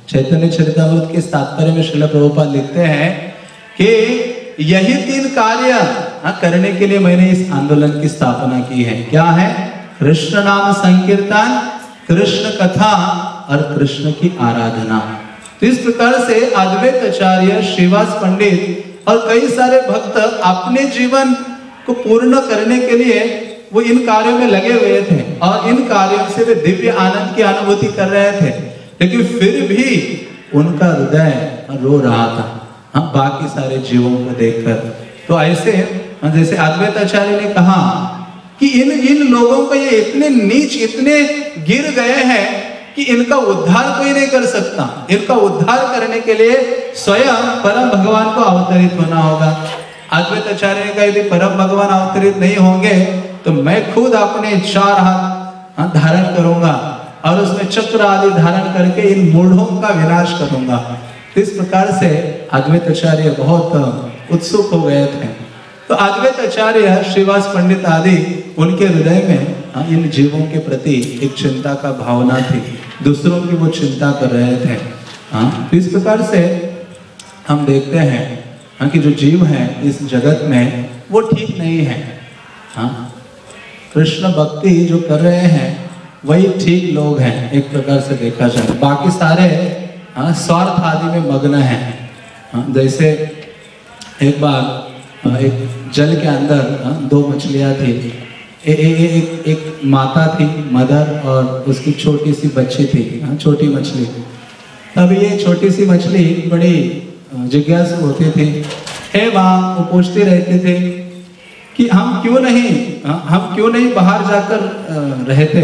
चैतन्य चरितामृत के तात्पर्य में श्रील प्रभुपाद लिखते हैं कि यही तीन कार्य हाँ, करने के लिए मैंने इस आंदोलन की स्थापना की है। क्या है? कृष्ण नाम संकीर्तन, कृष्ण कथा और कृष्ण की आराधना। तो इस प्रकार से अद्वैत आचार्य, श्रीवास पंडित और कई सारे भक्त अपने जीवन को पूर्ण करने के लिए वो इन कार्यों में लगे हुए थे और इन कार्यों से वे दिव्य आनंद की अनुभूति कर रहे थे, लेकिन फिर भी उनका हृदय रो रहा था हाँ, बाकी सारे जीवों को देखकर। तो ऐसे जैसे अद्वैत आचार्य ने कहा कि इन इन लोगों को ये इतने नीच, इतने गिर गए हैं कि इनका उद्धार कोई नहीं कर सकता। इनका उद्धार करने के लिए स्वयं परम भगवान को अवतरित होना होगा। अद्वैत आचार्य ने कहा यदि परम भगवान अवतरित नहीं होंगे तो मैं खुद अपने चार हाथ धारण करूंगा और उसमें चक्र आदि धारण करके इन मूढ़ों का विनाश करूंगा। इस प्रकार से अद्वैत आचार्य बहुत उत्सुक हो गए थे। तो अद्वैत आचार्य, श्रीवास पंडित आदि, उनके हृदय में इन जीवों के प्रति एक चिंता का भावना थी, दूसरों की वो चिंता कर रहे थे हाँ। तो इस प्रकार से हम देखते हैं हाँ कि जो जीव हैं इस जगत में वो ठीक नहीं है हाँ। कृष्ण भक्ति जो कर रहे हैं वही ठीक लोग हैं एक प्रकार से देखा जाए। बाकी सारे हाँ स्वार्थ आदि में मग्न हैं हाँ। जैसे एक बार एक जल के अंदर दो मछलियां थी। ए, ए, ए, एक एक माता थी, मदर, और उसकी छोटी सी बच्ची थी, छोटी मछली। तब ये छोटी सी मछली बड़ी जिज्ञासु होती थी। हे माँ, वो पूछती रहती थी कि हम क्यों नहीं हम क्यों नहीं बाहर जाकर रहते,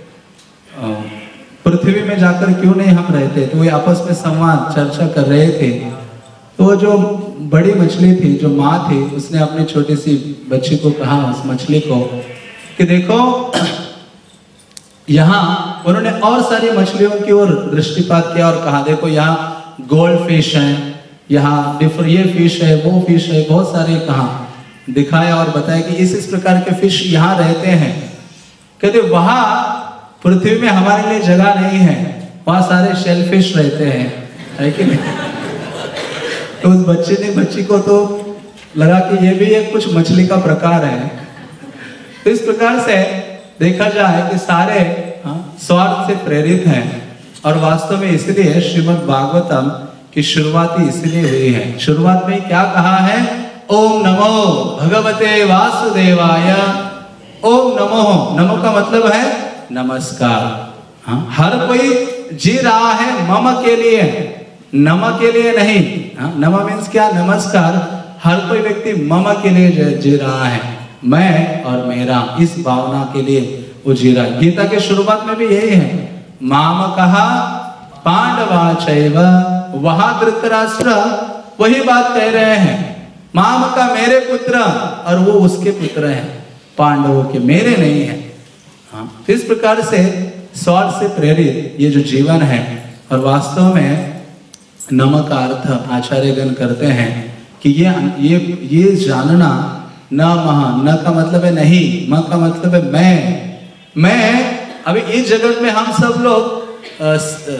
पृथ्वी में जाकर क्यों नहीं हम रहते। तो वे आपस में संवाद चर्चा कर रहे थे। तो जो बड़ी मछली थी, जो माँ थी, उसने अपनी छोटी सी बच्ची को कहा, उस मछली को, कि देखो यहाँ उन्होंने और सारी मछलियों की ओर दृष्टिपात किया और कहा देखो यहाँ गोल्ड फिश है, यहाँ डिफर ये फिश है, वो फिश है, बहुत सारे कहा दिखाया और बताया कि इस इस प्रकार के फिश यहाँ रहते हैं। कहते वहां पृथ्वी में हमारे लिए जगह नहीं है, वहां सारे शेल फिश रहते हैं, है कि नहीं। तो उस बच्चे ने बच्ची को तो लगा कि ये भी एक कुछ मछली का प्रकार है। तो इस प्रकार से देखा जाए कि सारे स्वार्थ से प्रेरित हैं और वास्तव में इसलिए श्रीमद् भागवतम की शुरुआत ही इसलिए हुई है। शुरुआत में क्या कहा है? ओम नमो भगवते वासुदेवाय। ओम नमो, नमो का मतलब है नमस्कार हाँ। हर कोई जी रहा है मम के लिए, नम के लिए नहीं हाँ। नम मीन्स क्या? नमस्कार। हर कोई व्यक्ति मम के लिए जी रहा है, मैं और मेरा, इस भावना के लिए वो जी रहा है। गीता के शुरुआत में भी यही है, माम कहा पांडवा चैव, वहां धृतराष्ट्र वही बात कह रहे हैं, माम का मेरे पुत्र और वो उसके पुत्र हैं, पांडवों के, मेरे नहीं है हाँ। इस प्रकार से स्वार्थ से प्रेरित ये जो जीवन है। और वास्तव में नम का अर्थ आचार्यगण करते हैं कि ये ये ये जानना, न महा, न का मतलब है नहीं, म का मतलब है मैं मैं अभी इस जगत में हम सब लोग आ,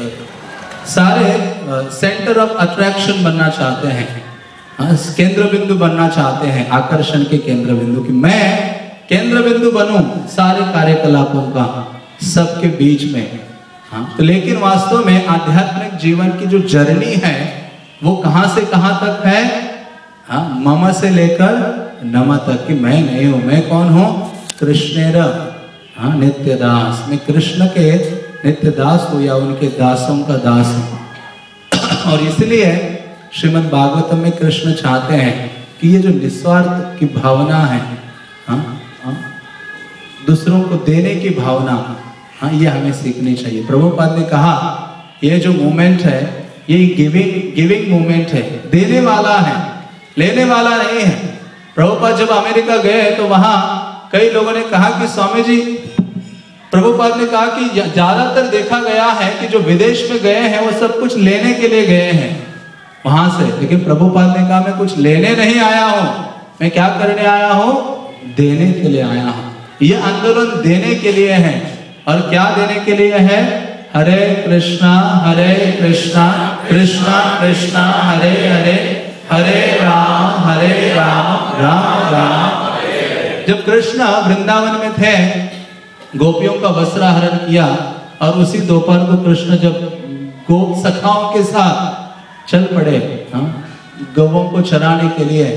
सारे सेंटर ऑफ अट्रैक्शन बनना चाहते हैं हाँ, केंद्र बिंदु बनना चाहते हैं, आकर्षण के केंद्र बिंदु की मैं केंद्र बिंदु बनूं सारे कार्यकलापों का सबके बीच में हाँ। तो लेकिन वास्तव में आध्यात्मिक जीवन की जो जर्नी है वो कहां से कहां तक है हाँ, मम से लेकर नम तक कि मैं नहीं हूं। मैं कौन हूं? कृष्णेर हाँ नित्य दास। मैं कृष्ण के नित्य दास हूं या उनके दासों का दास हूं। और इसलिए श्रीमद् भागवतम में कृष्ण चाहते हैं कि ये जो निस्वार्थ की भावना है हाँ, हाँ, दूसरों को देने की भावना हाँ, ये हमें सीखनी चाहिए। प्रभुपाद ने कहा ये जो मूवमेंट है ये गिविंग गिविंग मूवमेंट है, देने वाला है, लेने वाला नहीं है। प्रभुपाद जब अमेरिका गए तो वहां कई लोगों ने कहा कि स्वामी जी, प्रभुपाद ने कहा कि ज्यादातर देखा गया है कि जो विदेश में गए हैं वो सब कुछ लेने के लिए गए हैं वहां से, लेकिन प्रभुपाद ने कहा मैं कुछ लेने नहीं आया हूं, मैं क्या करने आया हूं? देने के लिए आया हूं। ये आंदोलन देने के लिए है। और क्या देने के लिए है? हरे कृष्णा हरे कृष्णा कृष्णा कृष्णा हरे हरे हरे राम हरे राम राम राम। जब कृष्ण वृंदावन में थे, गोपियों का वस्त्राहरण किया और उसी दोपहर को कृष्ण जब गोप सखाओं के साथ चल पड़े गौओं को चराने के लिए,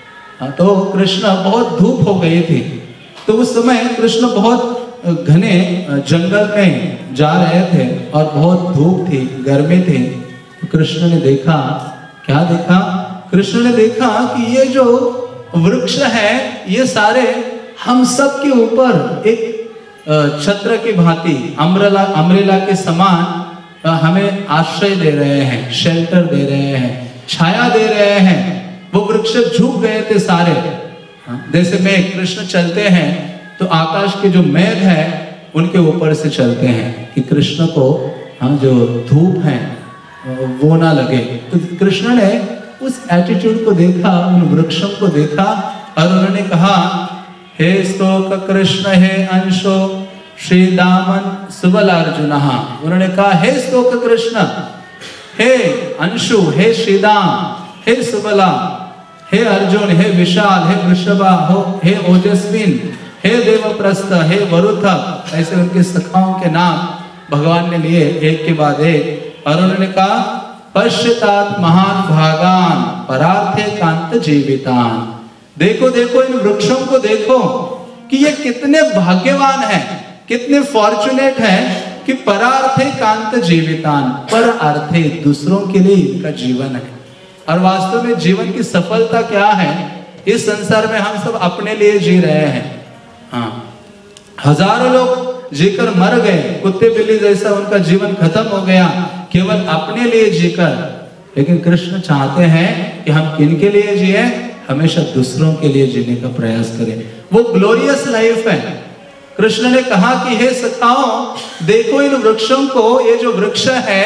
तो कृष्ण बहुत धूप हो गई थी। तो उस समय कृष्ण बहुत घने जंगल में जा रहे थे और बहुत धूप थी, गर्मी थी। तो कृष्ण ने देखा, क्या देखा? कृष्ण ने देखा कि ये जो वृक्ष है ये सारे हम सब के ऊपर एक छत्र की भांति अम्ब्रेला अम्ब्रेला के समान हमें आश्रय दे रहे हैं, शेल्टर दे रहे हैं, छाया दे रहे हैं। वो वृक्ष झुक गए थे सारे। जैसे मेघ कृष्ण चलते हैं तो आकाश के जो मेघ है उनके ऊपर से चलते हैं कि कृष्ण को हाँ जो धूप है वो ना लगे। तो कृष्ण ने उस एटीट्यूड को देखा, उन वृक्षों को देखा और उन्होंने कहा, हे स्तोक कृष्ण हे अंशो श्री दामन सुबलार्जुन। उन्होंने कहा, हे स्तोक कृष्ण, हे अंशु, हे श्रीदाम, हे सुबला, हे अर्जुन, हे विशाल, हे वृषभा, हे ओजस्विन, हे देवप्रस्थ, हे वरुथ, ऐसे उनके सखाओं के नाम भगवान ने लिए एक के बाद एक। और उन्होंने कहा, पश्चात महान भागान परार्थे कांत जीवितान। देखो देखो इन वृक्षों को देखो कि ये कितने भाग्यवान हैं, कितने फॉर्चुनेट हैं कि परार्थे कांत जीवितान, पर अर्थे दूसरों के लिए इनका जीवन है। और वास्तव में जीवन की सफलता क्या है? इस संसार में हम सब अपने लिए जी रहे हैं। हाँ, हजारों लोग जीकर मर गए, कुत्ते बिल्ली जैसा उनका जीवन खत्म हो गया केवल अपने लिए जीकर। लेकिन कृष्ण चाहते हैं कि हम किनके लिए जिए? हमेशा दूसरों के लिए जीने का प्रयास करें। वो ग्लोरियस लाइफ है। कृष्ण ने कहा कि हे सखाओ देखो इन वृक्षों को, ये जो वृक्ष है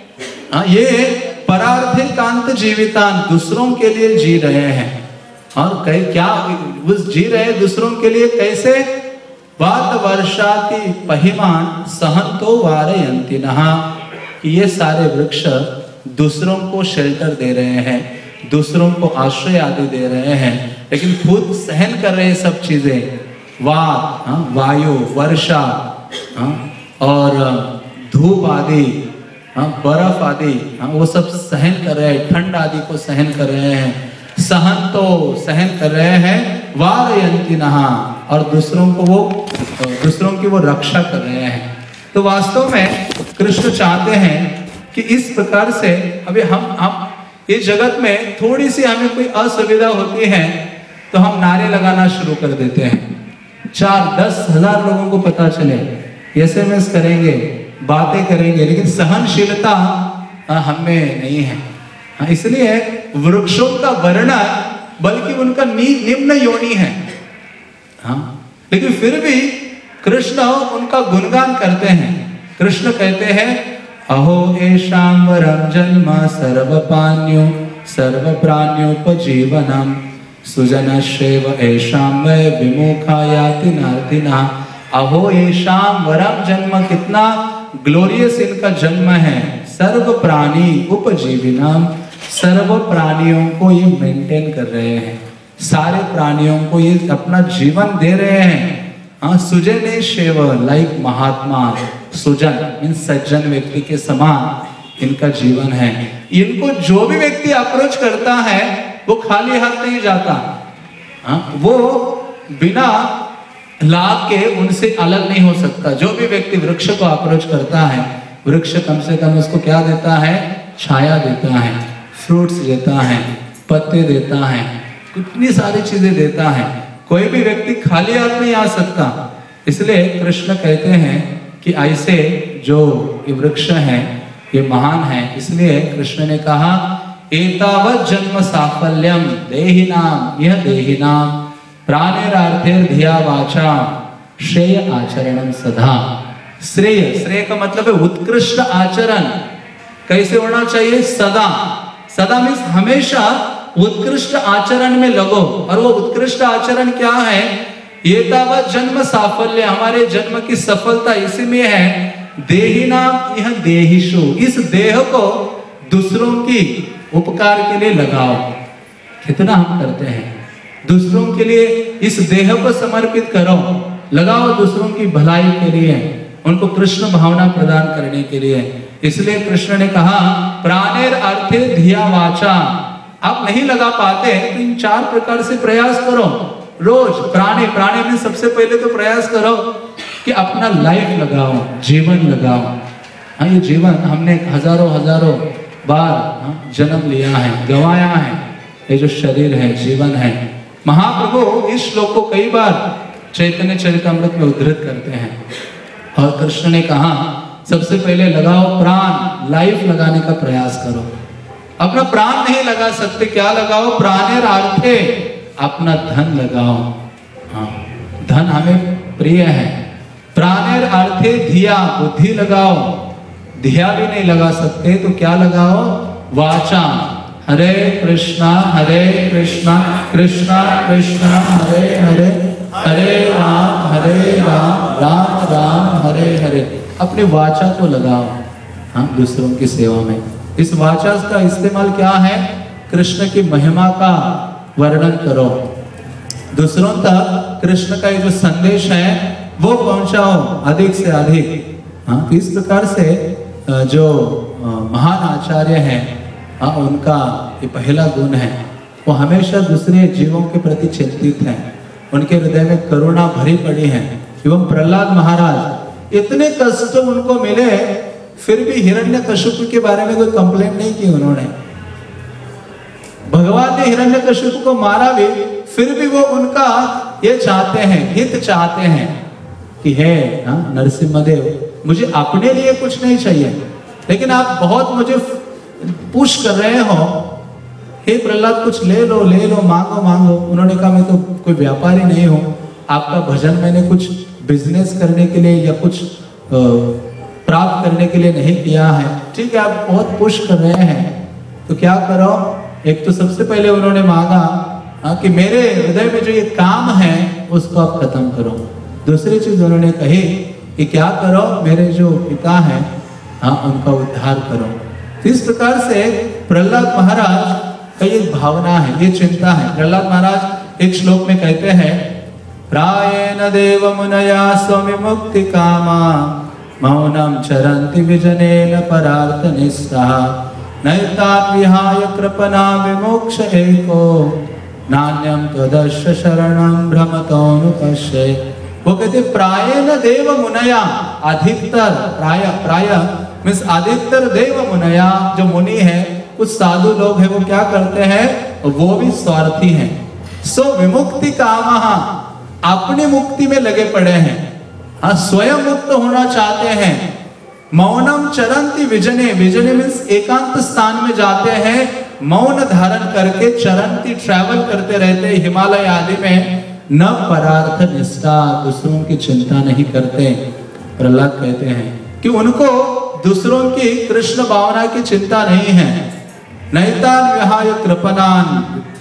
ये परार्थे कांत जीवितान, दूसरों के लिए जी रहे हैं। और कई क्या उस जी रहे दूसरों के लिए कैसे? वात वर्षाति पहिमान सहंतो वारयन्ति नहा, कि ये सारे वृक्ष दूसरों को शेल्टर दे रहे हैं, दूसरों को आश्रय आदि दे रहे हैं, लेकिन खुद सहन कर रहे हैं सब चीजें। वात हाँ, वायु, वर्षा हाँ, और धूप आदि हाँ, बर्फ आदि हाँ, वो सब सहन कर रहे हैं, ठंड आदि को सहन कर रहे हैं। सहन तो सहन कर रहे हैं, वारयन्ति नहा, और दूसरों को वो दूसरों की वो रक्षा कर रहे हैं। तो वास्तव में कृष्ण चाहते हैं कि इस प्रकार से अभी हम हम इस जगत में थोड़ी सी हमें कोई असुविधा होती है तो हम नारे लगाना शुरू कर देते हैं। चार दस हजार लोगों को पता चले, एस एम एस करेंगे, बातें करेंगे, लेकिन सहनशीलता हम में नहीं है। इसलिए वृक्षों का वर्णन बल्कि उनका निम्न योनि है। हाँ, लेकिन फिर भी कृष्ण उनका गुणगान करते हैं। कृष्ण कहते हैं, अहो एषां वरं जन्म सर्वपान्यो सर्वप्राण्योपजीवनम् सुजनश्चैव एषां वै विमुखा याति नार्तिनः। अहो एषां वरं जन्म, कितना ग्लोरियस इनका जन्म है। सर्व प्राणी उपजीविनाम, सर्व प्राणियों को ये मेंटेन कर रहे हैं, सारे प्राणियों को ये अपना जीवन दे रहे हैं। हाँ, सुजने शेव, लाइक महात्मा, सुजन इन सज्जन व्यक्ति के समान इनका जीवन है। इनको जो भी व्यक्ति अप्रोच करता है वो खाली हाथ नहीं जाता। हाँ, वो बिना लाभ के उनसे अलग नहीं हो सकता। जो भी व्यक्ति वृक्ष को अप्रोच करता है, वृक्ष कम से कम उसको क्या देता है? छाया देता है, फ्रूट्स देता है, पत्ते देता है, कितनी सारी चीजें देता है। कोई भी व्यक्ति खाली हाथ नहीं आ सकता। इसलिए कृष्ण कहते हैं कि ऐसे जो ये वृक्ष हैं ये महान है। इसलिए कृष्ण ने कहा, एतावत् जन्म साफल्यम देहिनाम यह देहिनाम प्राणेरार्थेर धिया वाचा श्रेय आचरणम सदा। श्रेय, श्रेय का मतलब है उत्कृष्ट आचरण। कैसे होना चाहिए? सदा। सदा मीन्स हमेशा उत्कृष्ट आचरण में लगो। और वो उत्कृष्ट आचरण क्या है? एतावत् जन्म साफल्य, हमारे जन्म की सफलता इसी में है देहिना यह देहिशु, इस देह को दूसरों की उपकार के लिए लगाओ। कितना हम करते हैं, दूसरों के लिए इस देह को समर्पित करो, लगाओ दूसरों की भलाई के लिए, उनको कृष्ण भावना प्रदान करने के लिए। इसलिए कृष्ण ने कहा प्राणेर अर्थे धिया वाचा। आप नहीं लगा पाते तो इन चार प्रकार से प्रयास करो रोज। प्राणे प्राणे में सबसे पहले तो प्रयास करो कि अपना लाइफ लगाओ, जीवन लगाओ। हाँ, ये जीवन हमने हजारों हजारों बार हाँ, जन्म लिया है, गंवाया है। ये जो शरीर है, जीवन है, महाप्रभु इस श्लोक को कई बार चैतन्य चरितामृत में उद्धृत करते हैं। और कृष्ण ने कहा सबसे पहले लगाओ प्राण, लाइफ लगाने का प्रयास करो। अपना प्राण नहीं लगा सकते, क्या लगाओ? प्राणेर अर्थे, अपना धन लगाओ। हाँ, धन हमें प्रिय है। प्राणेर अर्थे धिया, बुद्धि लगाओ। धिया भी नहीं लगा सकते तो क्या लगाओ? वाचा, हरे कृष्णा हरे कृष्णा कृष्णा कृष्णा हरे हरे, हरे राम हरे राम राम राम हरे हरे। अपने वाचा को लगाओ हाँ, दूसरों की सेवा में। इस वाचा का इस्तेमाल क्या है? कृष्ण की महिमा का वर्णन करो, दूसरों तक कृष्ण का ये जो संदेश है वो पहुंचाओ अधिक से अधिक। हाँ, तो इस प्रकार से जो महान आचार्य हैं हाँ, उनका ये पहला गुण है, वो हमेशा दूसरे जीवों के प्रति चिंतित हैं, उनके हृदय में करुणा भरी पड़ी है। एवं प्रहलाद महाराज, इतने कष्ट उनको मिले फिर भी हिरण्यकशिपु के बारे में कोई कंप्लेंट नहीं की उन्होंने। भगवान ने हिरण्यकशिपु को मारा भी, फिर भी वो उनका ये चाहते हैं, हित चाहते हैं कि हे नरसिम्हदेव, मुझे अपने लिए कुछ नहीं चाहिए, लेकिन आप बहुत मुझे पुश कर रहे हो, हे प्रहलाद कुछ ले लो ले लो, मांगो मांगो। उन्होंने कहा मैं तो कोई व्यापारी नहीं हूँ, आपका भजन मैंने कुछ बिजनेस करने के लिए या कुछ प्राप्त करने के लिए नहीं किया है। ठीक है, आप बहुत पुश कर रहे हैं तो क्या करो? एक तो सबसे पहले उन्होंने मांगा हाँ, कि मेरे हृदय में जो ये काम है उसको आप खत्म करो। दूसरी चीज उन्होंने कही कि क्या करो? मेरे जो पिता हैं हाँ, उनका उद्धार करो। इस प्रकार से प्रहलाद महाराज का ये भावना है, ये चिंता है। प्रहलाद महाराज एक श्लोक में कहते हैं प्रायेण देव मुनया स्वविमुक्ति कामा मौनम चरन्ति विजनेन परार्थ निष्ठा नैतान् विहाय कृपणा विमोक्ष एको नान्यम त्वदस्य शरणं भ्रमतोऽनुपश्ये। वो कहते प्रायेण देव मुनया, अधिकतर प्राय प्राय मीन्स अधिकतर देव मुनया, जो मुनि है कुछ साधु लोग हैं, वो क्या करते हैं? वो भी स्वार्थी हैं। सो विमुक्ति कामः, अपनी मुक्ति में लगे पड़े हैं, हाँ, स्वयं मुक्त होना चाहते हैं। मौनम चरंती विजने, विजने मीन्स एकांत स्थान में जाते हैं, मौन धारण करके चरंती ट्रैवल करते रहते हिमालय आदि में, न परार्थ निष्ठा, दूसरों की चिंता नहीं करते। प्रहलाद कहते हैं कि उनको दूसरों की कृष्ण भावना की चिंता नहीं है। नैतान विहाय कृपणान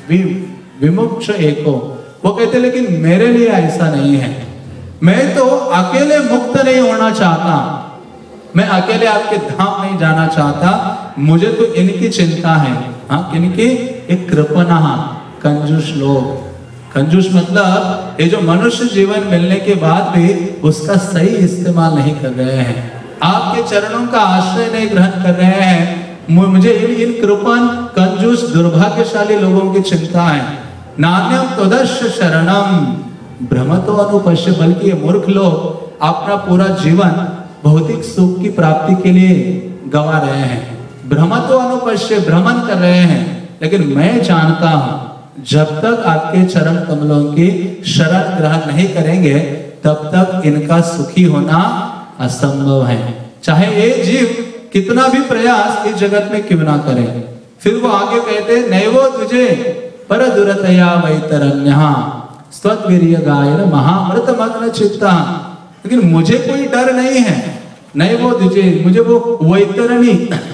विमुक्ष एको, वो कहते लेकिन मेरे लिए ऐसा नहीं है, मैं तो अकेले मुक्त नहीं होना चाहता, मैं अकेले आपके धाम नहीं जाना चाहता, मुझे तो इनकी चिंता है। हाँ, इनकी एक कृपणा, कंजूस लोग। कंजूस मतलब ये जो मनुष्य जीवन मिलने के बाद भी उसका सही इस्तेमाल नहीं कर रहे हैं, आपके चरणों का आश्रय नहीं ग्रहण कर रहे हैं। मुझे इन कृपण कंजूस दुर्भाग्यशाली लोगों की चिंता है। नान्यम त्वदस्य शरणम भ्रमतो अनुपश्य, बल्कि ये मूर्ख लोग अपना पूरा जीवन भौतिक सुख की प्राप्ति के लिए गवा रहे हैं। भ्रमतो अनुपश्य, भ्रमण कर रहे हैं, लेकिन मैं जानता हूं जब तक आपके चरण कमलों की शरण ग्रहण नहीं करेंगे तब तक इनका सुखी होना असंभव है, चाहे ये जीव कितना भी प्रयास इस जगत में क्यों ना करे। फिर वो आगे कहते नैवो तुझे पर दुरतया वैतरण्यः स्वत्वीर्य गायन महामृत मग्न चित्ता, लेकिन मुझे कोई डर नहीं है। नहीं वो तुझे, मुझे वो वैतरणी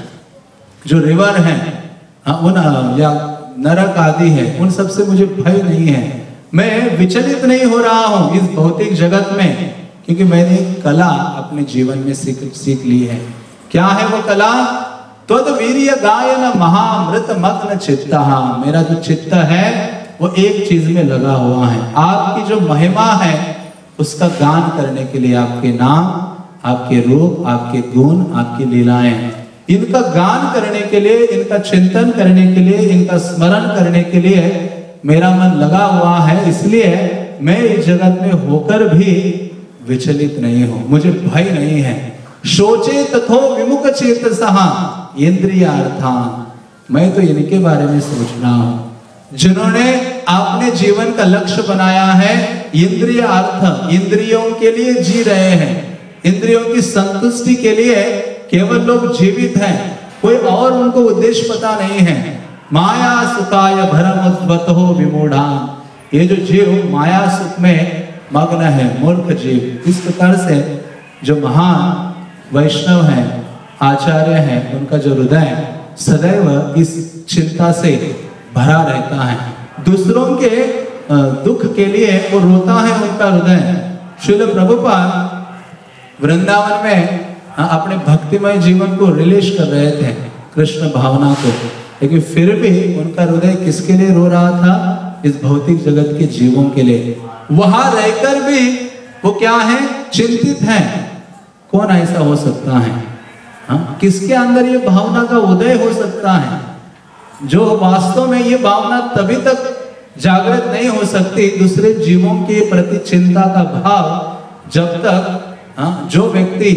जो रिवर है उन या नरक आदि है उन सब से मुझे भय नहीं है। मैं विचलित नहीं हो रहा हूं इस भौतिक जगत में, क्योंकि मैंने एक कला अपने जीवन में सीख सीख ली है। क्या है वो कला? त्वद वीर्य गायन महामृत मग्न चित्त। मेरा जो चित्त है वो एक चीज में लगा हुआ है, आपकी जो महिमा है उसका गान करने के लिए, आपके नाम, आपके रूप, आपके गुण, आपकी लीलाएं, इनका गान करने के लिए, इनका चिंतन करने के लिए, इनका स्मरण करने के लिए मेरा मन लगा हुआ है। इसलिए मैं इस जगत में होकर भी विचलित नहीं हूं, मुझे भय नहीं है। सोचे तथो विमुख चेतसः इंद्रियार्थान। मैं तो इनके बारे में सोच रहा हूं जिन्होंने अपने जीवन का लक्ष्य बनाया है इंद्रिय अर्थ, इंद्रियों के लिए जी रहे हैं, इंद्रियों की संतुष्टि के लिए केवल लोग जीवित हैं, कोई और उनको उद्देश्य पता नहीं है। माया सुखाय भरमुद्वतो विमूढ़ान। ये जो जीव माया सुख में मग्न है, मूर्ख जीव। इस प्रकार से जो महान वैष्णव हैं, आचार्य हैं, उनका जो हृदय सदैव इस चिंता से भरा रहता है, दूसरों के दुख के लिए वो रोता है उनका हृदय। श्रील प्रभुपाद वृंदावन में अपने भक्तिमय जीवन को रिलीज कर रहे थे, कृष्ण भावना को, लेकिन फिर भी उनका हृदय किसके लिए रो रहा था? इस भौतिक जगत के जीवों के लिए। वहां रहकर भी वो क्या है? चिंतित हैं। कौन ऐसा हो सकता है? हाँ? किसके अंदर ये भावना का उदय हो सकता है? जो वास्तव में ये भावना तभी तक जागृत नहीं हो सकती, दूसरे जीवों के प्रति चिंता का भाव, जब तक हाँ, जो व्यक्ति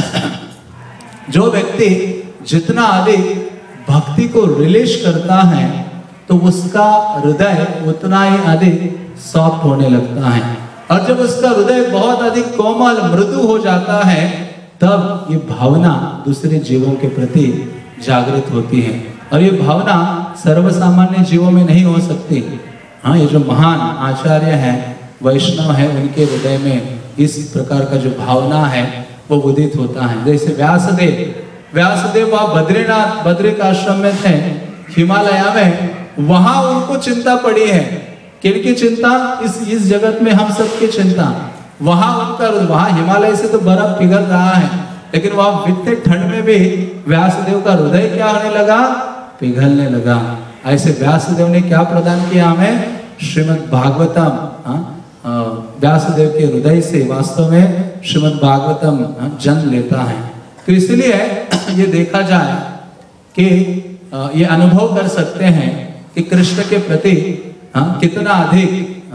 जो व्यक्ति जितना अधिक भक्ति को रिलीज करता है तो उसका हृदय उतना ही अधिक सॉफ्ट होने लगता है, और जब उसका हृदय बहुत अधिक कोमल मृदु हो जाता है तब ये भावना दूसरे जीवों के प्रति जागृत होती है। और ये भावना सर्वसामान्य जीवों में नहीं हो सकती। हाँ, ये जो महान आचार्य हैं, वैष्णव है, उनके हृदय में इस प्रकार का जो भावना है वो उदित होता है। जैसे व्यासदेव व्यासदेव वह बद्रीनाथ बद्रिक आश्रम में थे, हिमालय में, वहां उनको चिंता पड़ी है। किनकी चिंता? इस इस जगत में हम सबकी चिंता। वहां उनका, वहां हिमालय से तो बर्फ पिघल रहा है, लेकिन वहां इतने ठंड में भी व्यासदेव का हृदय क्या होने लगा? पिघलने लगा। ऐसे व्यासदेव ने क्या प्रदान किया हमें? श्रीमद् भागवतम। व्यासदेव के हृदय से वास्तव में श्रीमद् भागवतम जन्म लेता है। तो इसलिए ये देखा जाए कि ये अनुभव कर सकते हैं कि कृष्ण के प्रति कितना अधिक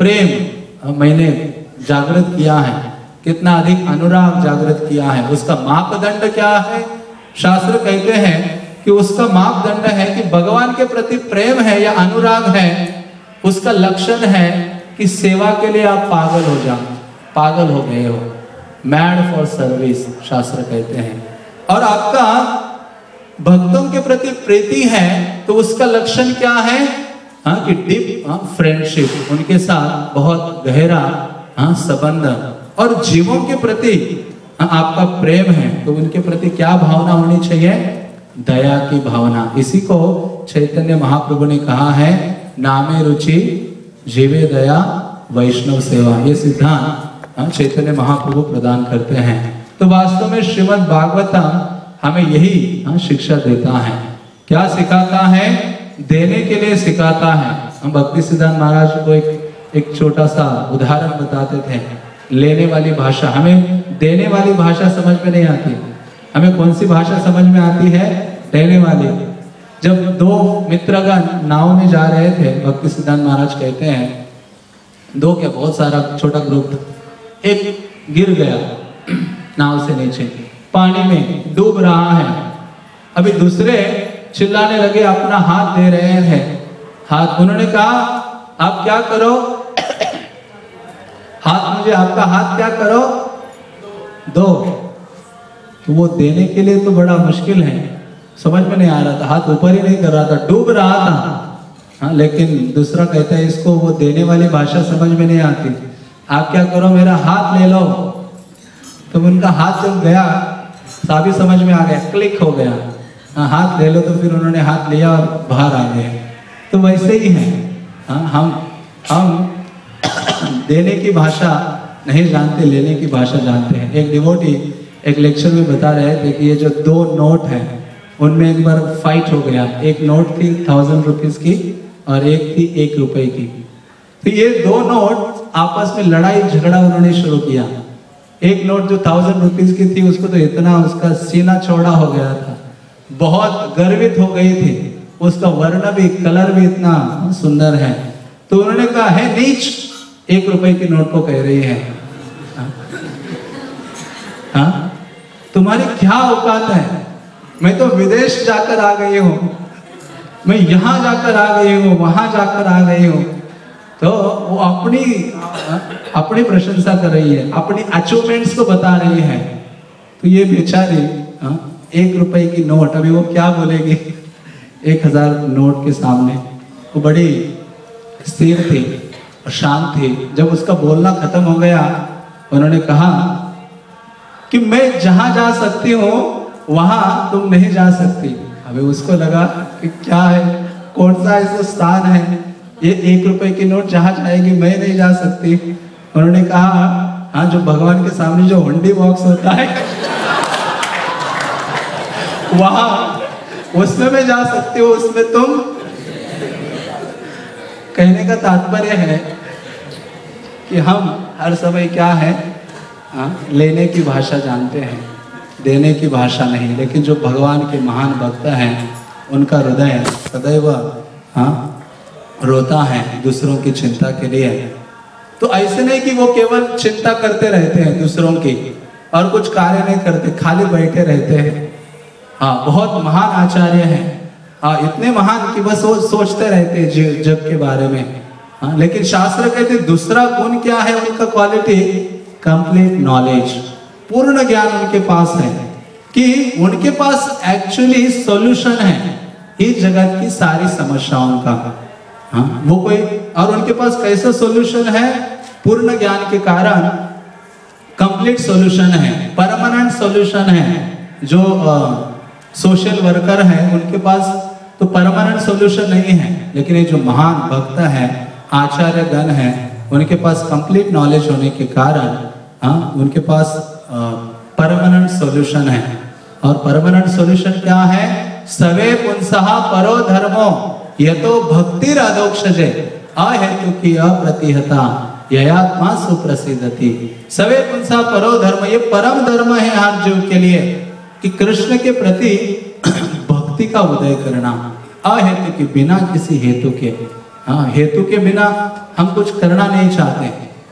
प्रेम मैंने जागृत किया है, कितना अधिक अनुराग जागृत किया है। उसका मापदंड क्या है? शास्त्र कहते हैं कि उसका मापदंड है कि भगवान के प्रति प्रेम है या अनुराग है, उसका लक्षण है कि सेवा के लिए आप पागल हो जाओ, पागल हो गए हो, मैड फॉर सर्विस शास्त्र कहते हैं। और आपका भक्तों के प्रति प्रीति है तो उसका लक्षण क्या है? हाँ, कि डीप फ्रेंडशिप, उनके साथ बहुत गहरा हाँ संबंध। और जीवों के प्रति हाँ, आपका प्रेम है तो उनके प्रति क्या भावना होनी चाहिए? दया की भावना। इसी को चैतन्य महाप्रभु ने कहा है, नामे रुचि जीवे दया वैष्णव सेवा। ये सिद्धांत चैतन्य महाप्रभु प्रदान करते हैं। तो वास्तव में श्रीमद् भागवतम हमें यही शिक्षा देता है। क्या सिखाता है? देने के लिए सिखाता है। हम भक्ति सिद्धांत महाराज को एक एक छोटा सा उदाहरण बताते थे। लेने वाली भाषा, हमें देने वाली भाषा समझ में नहीं आती। हमें कौन सी भाषा समझ में आती है? लेने वाली। जब दो मित्रगण नाव में जा रहे थे, भक्ति सिद्धांत महाराज कहते हैं, दो क्या बहुत सारा छोटा ग्रुप, एक गिर गया नाव से नीचे, पानी में डूब रहा है। अभी दूसरे चिल्लाने लगे, अपना हाथ दे रहे हैं हाथ। उन्होंने कहा, आप क्या करो? हाथ मुझे, आपका हाथ क्या करो? दो। तो वो देने के लिए तो बड़ा मुश्किल है, समझ में नहीं आ रहा था, हाथ ऊपर ही नहीं कर रहा था, डूब रहा था। हाँ, लेकिन दूसरा कहता है इसको वो देने वाली भाषा समझ में नहीं आती। आप क्या करो? मेरा हाथ ले लो। तो उनका हाथ जब गया, साबी समझ में आ गया, क्लिक हो गया। हाँ, हाथ ले लो। तो फिर उन्होंने हाथ लिया और बाहर आ गए। तो वैसे ही है, हाँ, हम हम देने की भाषा नहीं जानते, लेने की भाषा जानते हैं। एक डिवोटी एक लेक्चर में बता रहे थे कि ये जो दो नोट हैं उनमें एक बार फाइट हो गया। एक नोट थी थाउजेंड रुपीज की और एक थी एक रुपए की। तो ये दो नोट आपस में लड़ाई झगड़ा उन्होंने शुरू किया। एक नोट जो थाउजेंड रुपीज की थी उसको तो इतना उसका सीना चौड़ा हो गया था, बहुत गर्वित हो गई थी, उसका वर्ण भी कलर भी इतना सुंदर है। तो उन्होंने कहा है नीच, एक रुपए की नोट को कह रही है, हाँ तुम्हारी क्या औकात है, मैं तो विदेश जाकर आ गई हूँ, मैं यहाँ जाकर आ गई हूँ, वहां जाकर आ गई हूँ। तो वो अपनी अपनी प्रशंसा कर रही है, अपनी अचीवमेंट्स को बता रही है। तो ये बेचारी एक रुपए की नोट, अभी वो क्या बोलेगी एक हजार नोट के सामने। वो बड़ी स्थिर थी और शांत थी। जब उसका बोलना खत्म हो गया उन्होंने कहा कि मैं जहां जा सकती हूँ वहां तुम नहीं जा सकती। अभी उसको लगा कि क्या है, कौन सा ऐसा स्थान है, ये एक रुपए की नोट जहां जाएगी मैं नहीं जा सकती। उन्होंने कहा हाँ, जो भगवान के सामने जो हुंडी बॉक्स होता है वहां उसमें मैं जा सकती हूँ, उसमें तुम। कहने का तात्पर्य है कि हम हर समय क्या है, हाँ, लेने की भाषा जानते हैं, देने की भाषा नहीं। लेकिन जो भगवान के महान भक्त हैं उनका हृदय सदैव हाँ रोता है दूसरों की चिंता के लिए। तो ऐसे नहीं कि वो केवल चिंता करते रहते हैं दूसरों की और कुछ कार्य नहीं करते, खाली बैठे रहते हैं। हाँ, बहुत महान आचार्य हैं, हाँ इतने महान कि बस वो सोचते रहते हैं जग के बारे में। हाँ, लेकिन शास्त्र कहते दूसरा गुण क्या है उनका क्वालिटी, कंप्लीट नॉलेज, पूर्ण ज्ञान उनके पास है कि उनके पास एक्चुअली सॉल्यूशन है इस जगत की सारी समस्याओं का। हाँ, वो कोई और उनके पास कैसा सॉल्यूशन है, पूर्ण ज्ञान के कारण कंप्लीट सॉल्यूशन है, परमानेंट सॉल्यूशन है। जो सोशल वर्कर है उनके पास तो परमानेंट सॉल्यूशन नहीं है, लेकिन ये जो महान भक्त है, आचार्य गण है, उनके पास कंप्लीट नॉलेज होने के कारण हाँ उनके पास परमानेंट सॉल्यूशन है। और परमानेंट सॉल्यूशन क्या है, सवे पुंसः परो धर्मो यतो भक्तिर अधोक्षजे अहेतु की अप्रतिहता ययात्मा सुप्रसिद्धति। सवे पुंसः परो धर्म, ये परम धर्म है हर जीव के लिए कि कृष्ण के प्रति भक्ति का उदय करना, अहेतु के बिना किसी हेतु के। हाँ, हेतु के बिना हम कुछ करना नहीं चाहते।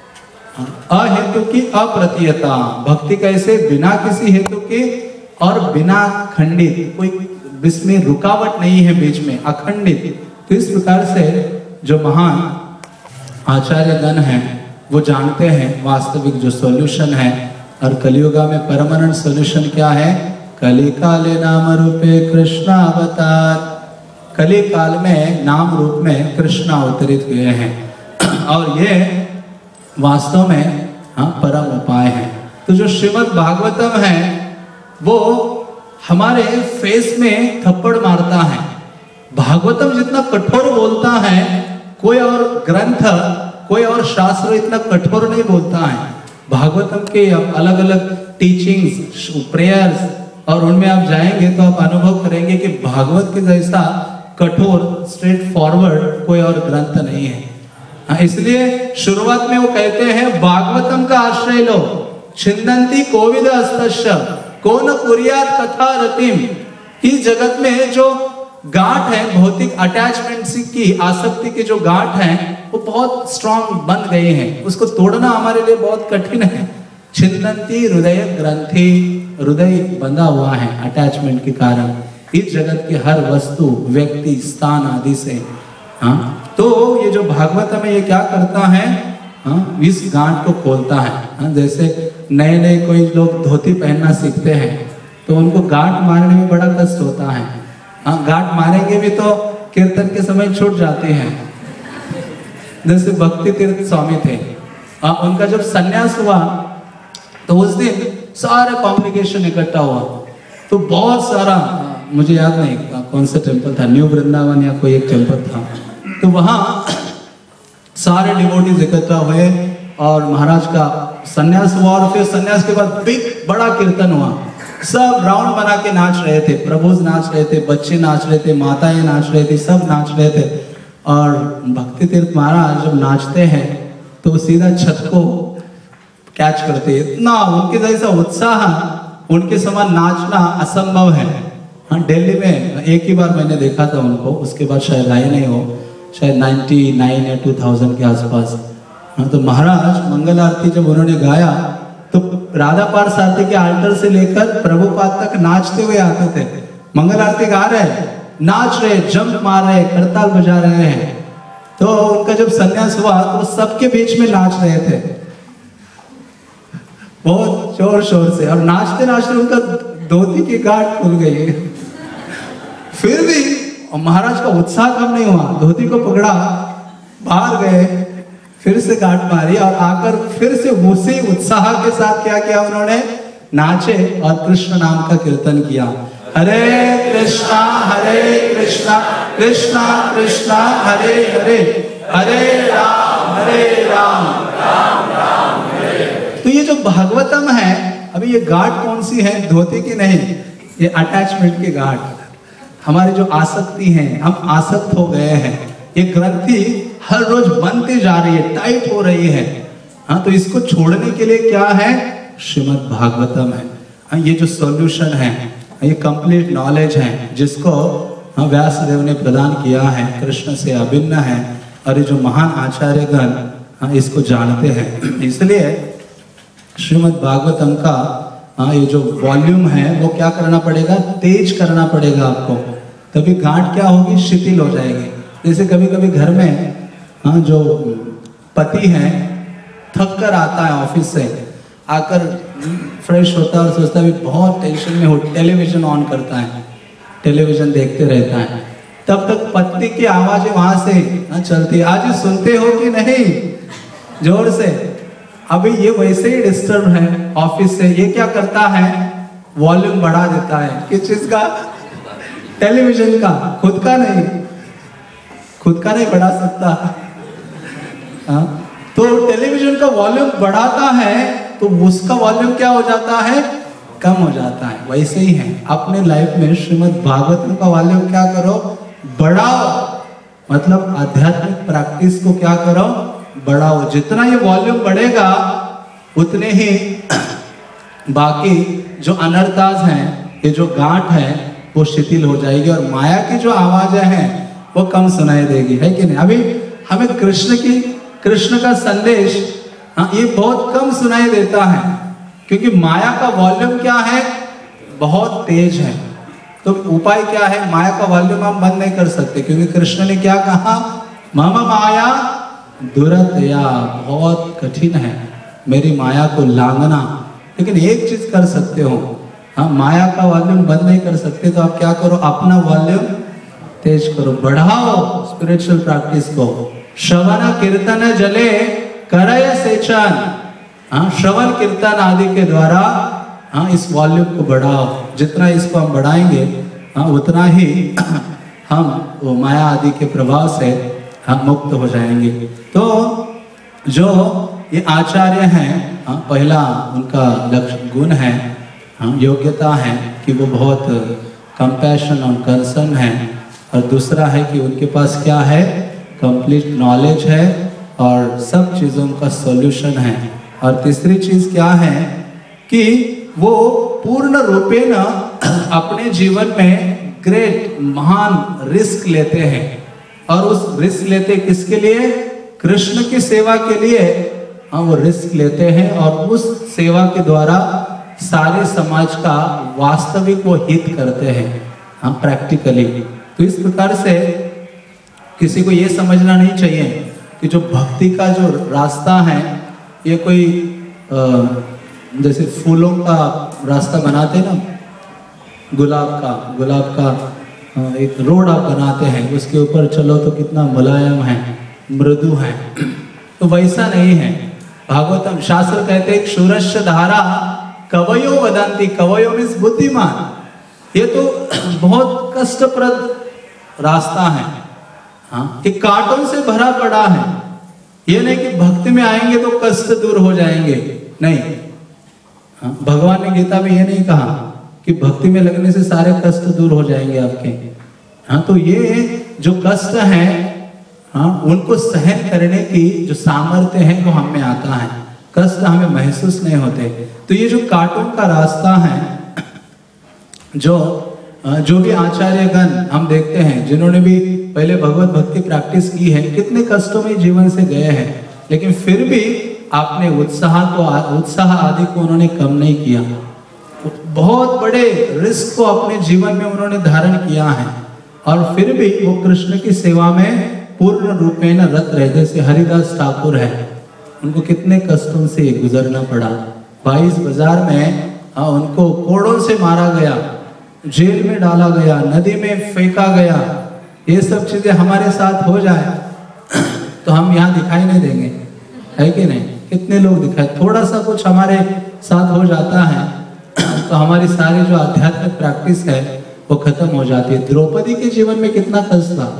अहेतु की अप्रतिहता, भक्ति कैसे, बिना किसी हेतु के और बिना खंडित, कोई इसमें रुकावट नहीं है बीच में, अखंडित। तो इस प्रकार से जो महान आचार्य गण हैं वो जानते हैं वास्तविक जो सॉल्यूशन है। और कलियुगा में परमानेंट सॉल्यूशन क्या है, कली काले नाम रूपे कृष्ण अवतार। कली काल में नाम रूप में कृष्ण अवतरित हुए हैं और ये वास्तव में हाँ परम उपाय है। तो जो श्रीमद् भागवतम है वो हमारे फेस में थप्पड़ मारता है। भागवतम जितना कठोर बोलता है कोई और ग्रंथ, कोई और शास्त्र इतना कठोर नहीं बोलता है। भागवतम के अलग अलग टीचिंग्स, प्रेयर्स, और उनमें आप जाएंगे तो आप अनुभव करेंगे कि भागवत के जैसा कठोर स्ट्रेट फॉरवर्ड कोई और ग्रंथ नहीं है। हाँ, इसलिए शुरुआत में वो कहते हैं भागवतम का आश्रय लो, छिंदंती कोविद अस्तस्य कौन कुरियात कथा रतिम। इस जगत में जो गांठ है, भौतिक अटैचमेंट की, आसक्ति की जो गांठ है वो बहुत स्ट्रांग बन गए हैं, उसको तोड़ना हमारे लिए बहुत कठिन है। छिंदंती हृदय ग्रंथि, हृदय बंधा हुआ है अटैचमेंट के कारण इस जगत के हर वस्तु, व्यक्ति, स्थान आदि से। हाँ, तो ये जो भागवत में ये क्या करता है, हाँ, इस गांठ को खोलता है। हाँ, जैसे नए नए कोई लोग धोती पहनना सीखते हैं तो उनको गांठ मारने में बड़ा कष्ट होता है। हाँ, गांठ मारेंगे भी तो कीर्तन के समय छूट जाते हैं। जैसे भक्ति तीर्थ स्वामी थे, हाँ, उनका जब संन्यास हुआ तो उस दिन सारे कॉन्ग्रेगेशन इकट्ठा हुआ, तो बहुत सारा, मुझे याद नहीं कौन सा टेम्पल था, न्यू वृंदावन या कोई एक टेम्पल था, तो वहां सारे डिवोटीज इकट्ठा हुए और महाराज का सन्यास हुआ और फिर सन्यास के बाद बिग बड़ा कीर्तन हुआ। सब राउंड बना के नाच रहे थे, प्रभुज नाच रहे थे, बच्चे नाच रहे थे, माताएं नाच रहे थे, सब नाच रहे थे। और भक्ति तीर्थ महाराज जब नाचते हैं तो सीधा छत को कैच करते, इतना उनके जैसा उत्साह, उनके समान नाचना असंभव है। हाँ, दिल्ली में एक ही बार मैंने देखा था उनको, उसके बाद शायद आए नहीं हो, शायद नाइन्टी नाइन या टू थाउजेंड के आसपास। हाँ, तो महाराज मंगल आरती जब उन्होंने गाया तो राधा पार सारथी के आल्टर से लेकर प्रभुपाद तक नाचते हुए आते थे। मंगल आरती गा रहे, नाच रहे, जंप मार रहे, करताल बजा रहे हैं। तो उनका जब संन्यास हुआ तो सबके बीच में नाच रहे थे बहुत जोर शोर से, और नाचते नाचते उनका धोती की गांठ खुल गई। फिर भी महाराज का उत्साह कम नहीं हुआ, धोती को पकड़ा, बाहर गए, फिर से गांठ मारी और आकर फिर से उसी उत्साह के साथ क्या किया उन्होंने, नाचे और कृष्ण नाम का कीर्तन किया। हरे कृष्णा हरे कृष्णा कृष्णा कृष्णा हरे हरे, हरे राम हरे राम राम राम हरे। तो ये जो भागवतम है, अभी ये गांठ कौन सी है, धोती की नहीं, ये अटैचमेंट की गांठ। हमारी जो आसक्ति है, हम आसक्त हो गए हैं, ये ग्रंथि हर रोज बनती जा रही है, टाइट हो रही है। हाँ, तो इसको छोड़ने के लिए क्या है, श्रीमद् भागवतम है। हाँ, ये जो सॉल्यूशन है, ये कंप्लीट नॉलेज है जिसको हाँ, व्यास देव ने प्रदान किया है, कृष्ण से अभिन्न है, और ये जो महान आचार्यगण हाँ, इसको जानते हैं। इसलिए श्रीमद् भागवतम का हाँ, ये जो वॉल्यूम है वो क्या करना पड़ेगा, तेज करना पड़ेगा आपको, तभी गांठ क्या होगी, शिथिल हो जाएगी। जैसे कभी कभी घर में हाँ, जो पति है थक कर आता है ऑफिस से, आकर फ्रेश होता है और सोचता है बहुत टेंशन में हो, टेलीविजन ऑन करता है, टेलीविजन देखते रहता है, तब तक पत्नी की आवाजें वहां से हाँ, चलती है, आज सुनते हो कि नहीं, जोर से। अभी ये वैसे ही डिस्टर्ब है ऑफिस से, ये क्या करता है, वॉल्यूम बढ़ा देता है। किस चीज का, टेलीविजन का, खुद का नहीं, खुद का नहीं बढ़ा सकता। हाँ, तो टेलीविजन का वॉल्यूम बढ़ाता है तो उसका वॉल्यूम क्या हो जाता है, कम हो जाता है। वैसे ही है अपने लाइफ में श्रीमद् भागवतम का वॉल्यूम क्या करो, बढ़ाओ, मतलब आध्यात्मिक प्रैक्टिस को क्या करो, बढ़ाओ। जितना ये वॉल्यूम बढ़ेगा उतने ही बाकी जो अनर्थाज हैं, ये जो गांठ है वो शिथिल हो जाएगी और माया की जो आवाजें हैं वो कम सुनाई देगी, है कि नहीं। अभी हमें कृष्ण की कृष्ण का संदेश हाँ, ये बहुत कम सुनाई देता है क्योंकि माया का वॉल्यूम क्या है, बहुत तेज है। तो उपाय क्या है, माया का वॉल्यूम हम बंद नहीं कर सकते क्योंकि कृष्ण ने क्या कहा, मम माया दुरतया, बहुत कठिन है मेरी माया को लांघना। लेकिन एक चीज कर सकते हो, हाँ, माया का वॉल्यूम बंद नहीं कर सकते तो आप क्या करो, अपना वॉल्यूम तेज करो, बढ़ाओ स्पिरिचुअल प्रैक्टिस को। श्रवण कीर्तन जले करय सेचन, हाँ, श्रवण कीर्तन आदि के द्वारा हाँ, इस वॉल्यूम को बढ़ाओ। जितना इसको हम बढ़ाएंगे हाँ, उतना ही हम वो माया आदि के प्रभाव से हम मुक्त हो जाएंगे। तो जो ये आचार्य हैं हाँ, पहला उनका लक्ष्य गुण है हाँ, योग्यता है कि वो बहुत कंपैशन और कंसर्न है, और दूसरा है कि उनके पास क्या है, कंप्लीट नॉलेज है और सब चीज़ों का सॉल्यूशन है। और तीसरी चीज़ क्या है कि वो पूर्ण रूपेण अपने जीवन में ग्रेट महान रिस्क लेते हैं, और उस रिस्क लेते किसके लिए, कृष्ण की सेवा के लिए हाँ, वो रिस्क लेते हैं और उस सेवा के द्वारा सारे समाज का वास्तविक वो हित करते हैं हाँ, प्रैक्टिकली। तो इस प्रकार से किसी को ये समझना नहीं चाहिए कि जो भक्ति का जो रास्ता है ये कोई आ, जैसे फूलों का रास्ता बनाते ना, गुलाब का गुलाब का आ, एक रोड आप बनाते हैं, उसके ऊपर चलो तो कितना मुलायम है, मृदु है, तो वैसा नहीं है। भागवतम शास्त्र कहते हैं शूरस्य धारा कवयो वदंती, कवयो मीन्स बुद्धिमान, ये तो बहुत कष्टप्रद रास्ता है हाँ, ये कांटों से भरा पड़ा है, ये नहीं कि भक्ति में आएंगे तो कष्ट दूर हो जाएंगे, नहीं। हाँ, भगवान ने गीता में ये नहीं कहा कि भक्ति में लगने से सारे कष्ट दूर हो जाएंगे आपके। हाँ, तो ये जो कष्ट है, हाँ, उनको सहन करने की जो सामर्थ्य है वो हम में आता है, कष्ट हमें महसूस नहीं होते। तो ये जो कार्टून का रास्ता है, जो जो भी आचार्यगण हम देखते हैं जिन्होंने भी पहले भगवत भक्ति प्रैक्टिस की है, कितने कष्टों में जीवन से गए हैं, लेकिन फिर भी आपने उत्साह को उत्साह आदि को उन्होंने कम नहीं किया। बहुत बड़े रिस्क को अपने जीवन में उन्होंने धारण किया है और फिर भी वो कृष्ण की सेवा में पूर्ण रूपेण रत रहे। जैसे हरिदास ठाकुर है, उनको कितने कष्टों से गुजरना पड़ा। बाईस बाजार में हाँ, उनको कोड़ों से मारा गया, जेल में डाला गया, नदी में फेंका गया। ये सब चीजें हमारे साथ हो जाए तो हम यहाँ दिखाई नहीं देंगे, है कि नहीं? कितने लोग दिखाए, थोड़ा सा कुछ हमारे साथ हो जाता है तो हमारी सारी जो आध्यात्मिक प्रैक्टिस है वो खत्म हो जाती है। द्रौपदी के जीवन में कितना कष्ट था।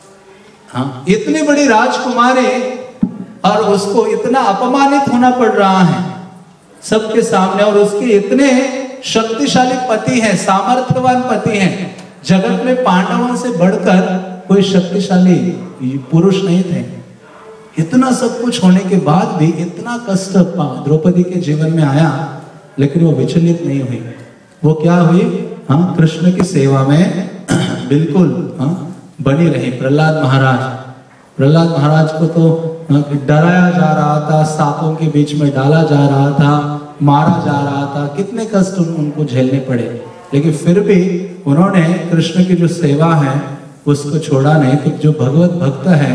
हाँ, इतनी बड़ी राजकुमारी और उसको इतना अपमानित होना पड़ रहा है सबके सामने, और उसके इतने शक्तिशाली पति हैं, सामर्थ्यवान पति हैं। जगत में पांडवों से बढ़कर कोई शक्तिशाली पुरुष नहीं थे। इतना सब कुछ होने के बाद भी इतना कष्ट द्रौपदी के जीवन में आया, लेकिन वो विचलित नहीं हुई। वो क्या हुई? हाँ, कृष्ण की सेवा में बिल्कुल हाँ बनी रही। प्रहलाद महाराज प्रहलाद महाराज को तो डराया जा रहा था, सांपों के बीच में डाला जा रहा था, मारा जा रहा था, कितने कष्ट उनको झेलने पड़े, लेकिन फिर भी उन्होंने कृष्ण की जो सेवा है उसको छोड़ा नहीं। तो जो भगवत भक्त है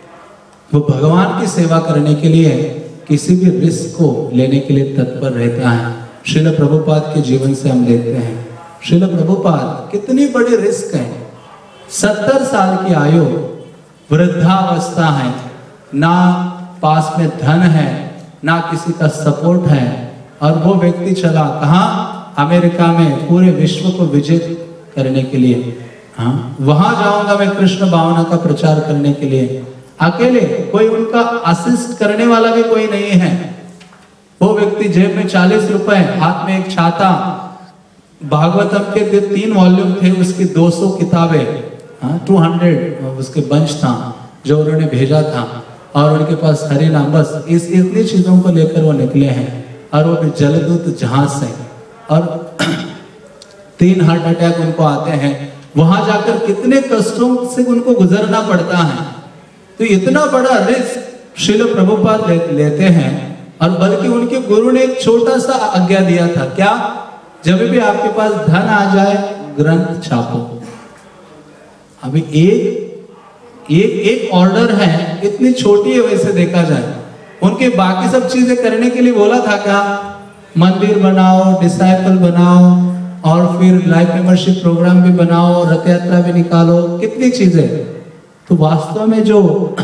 वो भगवान की सेवा करने के लिए किसी भी रिस्क को लेने के लिए तत्पर रहता है। श्रील प्रभुपाद के जीवन से हम देखते हैं, श्रील प्रभुपाद कितनी बड़ी रिस्क है। सत्तर साल की आयु, वृद्धावस्था है, ना पास में धन है, ना किसी का सपोर्ट है, और वो व्यक्ति चला कहाँ? अमेरिका में पूरे विश्व को विजित करने के लिए। हाँ, वहां जाऊंगा मैं कृष्ण भावना का प्रचार करने के लिए। अकेले, कोई उनका असिस्ट करने वाला भी कोई नहीं है। वो व्यक्ति जेब में चालीस रुपए, हाथ में एक छाता, भागवतम के तीन वॉल्यूम थे, उसकी दो सौ किताबें, हाँ, दो सौ उसके बंच था जो उन्होंने भेजा था, और उनके पास हरि नाम, बस इस इतनी चीजों को लेकर वो निकले हैं। और वो भी जलदूत जहाज से, और तीन हार्ट अटैक उनको आते हैं। वहां जाकर कितने कष्टों से उनको गुजरना पड़ता है। तो इतना बड़ा रिस्क श्रील प्रभुपाद ले, लेते हैं, और बल्कि उनके गुरु ने एक छोटा सा आज्ञा दिया था, क्या? जब भी आपके पास धन आ जाए ग्रंथ छापो। अभी एक एक एक ऑर्डर है, इतनी छोटी है वैसे देखा जाए। उनके बाकी सब चीजें करने के लिए बोला था क्या? मंदिर बनाओ, डिसाइपल बनाओ, और फिर लाइफ मेंबरशिप प्रोग्राम भी बनाओ, रथ यात्रा भी निकालो, कितनी चीजें। तो वास्तव में जो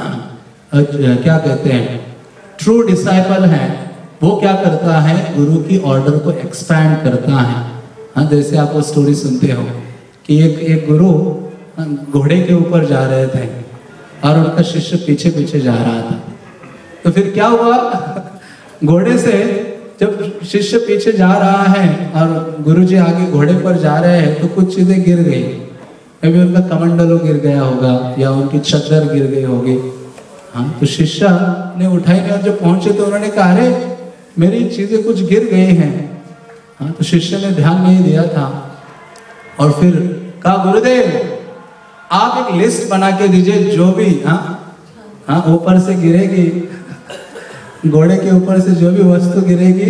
क्या कहते हैं ट्रू डिसाइपल है, वो क्या करता है? गुरु की ऑर्डर को एक्सपैंड करता है। हाँ, जैसे आप वो स्टोरी सुनते हो कि एक एक गुरु घोड़े के ऊपर जा रहे थे और उनका शिष्य पीछे पीछे जा रहा था। तो फिर क्या हुआ? घोड़े से जब शिष्य पीछे जा रहा है और गुरुजी आगे घोड़े पर जा रहे हैं, तो कुछ चीजें गिर गई। अभी उनका कमंडलो गिर गया होगा, या उनकी चद्दर गिर गई होगी। हाँ, तो शिष्य ने उठाई नहीं, और जब पहुंचे तो उन्होंने कहा, अरे मेरी चीजें कुछ गिर गई हैं। हाँ, तो शिष्य ने ध्यान नहीं दिया था, और फिर कहा, गुरुदेव आप एक लिस्ट बना के दीजिए, जो भी हाँ हाँ ऊपर से गिरेगी, घोड़े के ऊपर से जो भी वस्तु गिरेगी,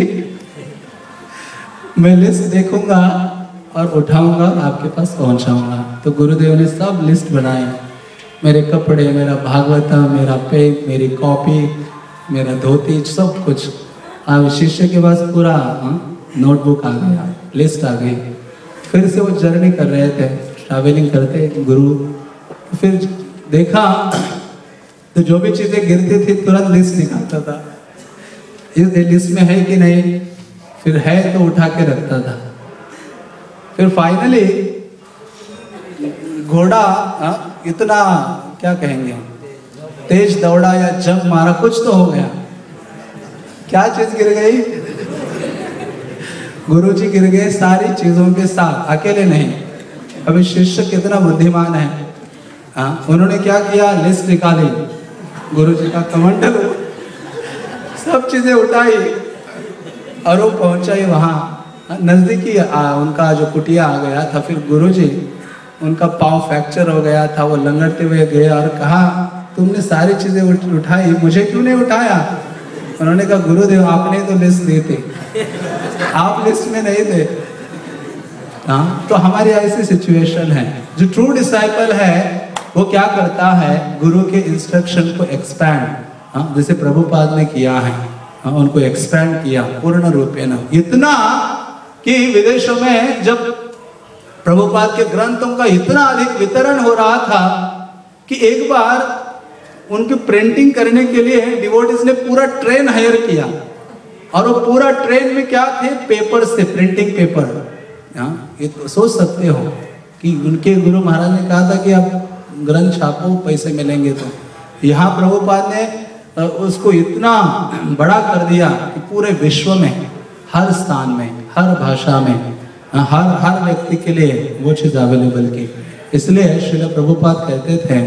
मैं लिस्ट देखूंगा और उठाऊंगा, आपके पास पहुंचाऊंगा। तो गुरुदेव ने सब लिस्ट बनाई, मेरे कपड़े, मेरा भागवतम, मेरा पेन, मेरी कॉपी, मेरा धोती, सब कुछ। अब शिष्य के पास पूरा नोटबुक आ गया, लिस्ट आ गई। फिर से वो जर्नी कर रहे थे, ट्रैवलिंग करते गुरु। फिर देखा तो जो भी चीजें गिरती थी तुरंत लिस्ट निकालता था, इस लिस्ट में है कि नहीं, फिर है तो उठा के रखता था। फिर फाइनली घोड़ा इतना क्या कहेंगे तेज दौड़ा या जंप मारा, कुछ तो हो गया। क्या चीज गिर गई? गुरुजी गिर गए सारी चीजों के साथ, अकेले नहीं। अभी शिष्य कितना बुद्धिमान है, हाँ, उन्होंने क्या किया, लिस्ट निकाली, गुरुजी का कमंडल, सब चीजें उठाई और वो पहुंचा ही वहां नजदीकी उनका जो कुटिया आ गया था। फिर गुरुजी, उनका पाँव फ्रैक्चर हो गया था, वो लंगड़ते हुए गए और कहा, तुमने सारी चीजें उठाई, मुझे क्यों नहीं उठाया? उन्होंने कहा, गुरुदेव आपने तो लिस्ट दी थी, आप लिस्ट में नहीं थे। हाँ, तो हमारी ऐसी सिचुएशन है। जो ट्रू डिसाइपल है वो क्या करता है, गुरु के इंस्ट्रक्शन को एक्सपैंड, हाँ, जैसे प्रभुपाद ने किया है, हाँ, उनको एक्सपैंड किया पूर्ण रूपेण, इतना कि विदेशों में जब प्रभुपाद के ग्रंथों का इतना अधिक वितरण हो रहा था कि एक बार उनकी प्रिंटिंग करने के लिए डिवोटीज ने पूरा ट्रेन हायर किया, और वो पूरा ट्रेन में क्या थे, पेपर से, प्रिंटिंग पेपर। हाँ, ये तो सोच सकते हो कि उनके गुरु महाराज ने कहा था कि आप ग्रंथ छापो, पैसे मिलेंगे। तो यहाँ प्रभुपाद ने उसको इतना बड़ा कर दिया कि पूरे विश्व में, हर स्थान में, हर भाषा में, हर हर व्यक्ति के लिए वो चीज अवेलेबल की। इसलिए श्रील प्रभुपाद कहते थे,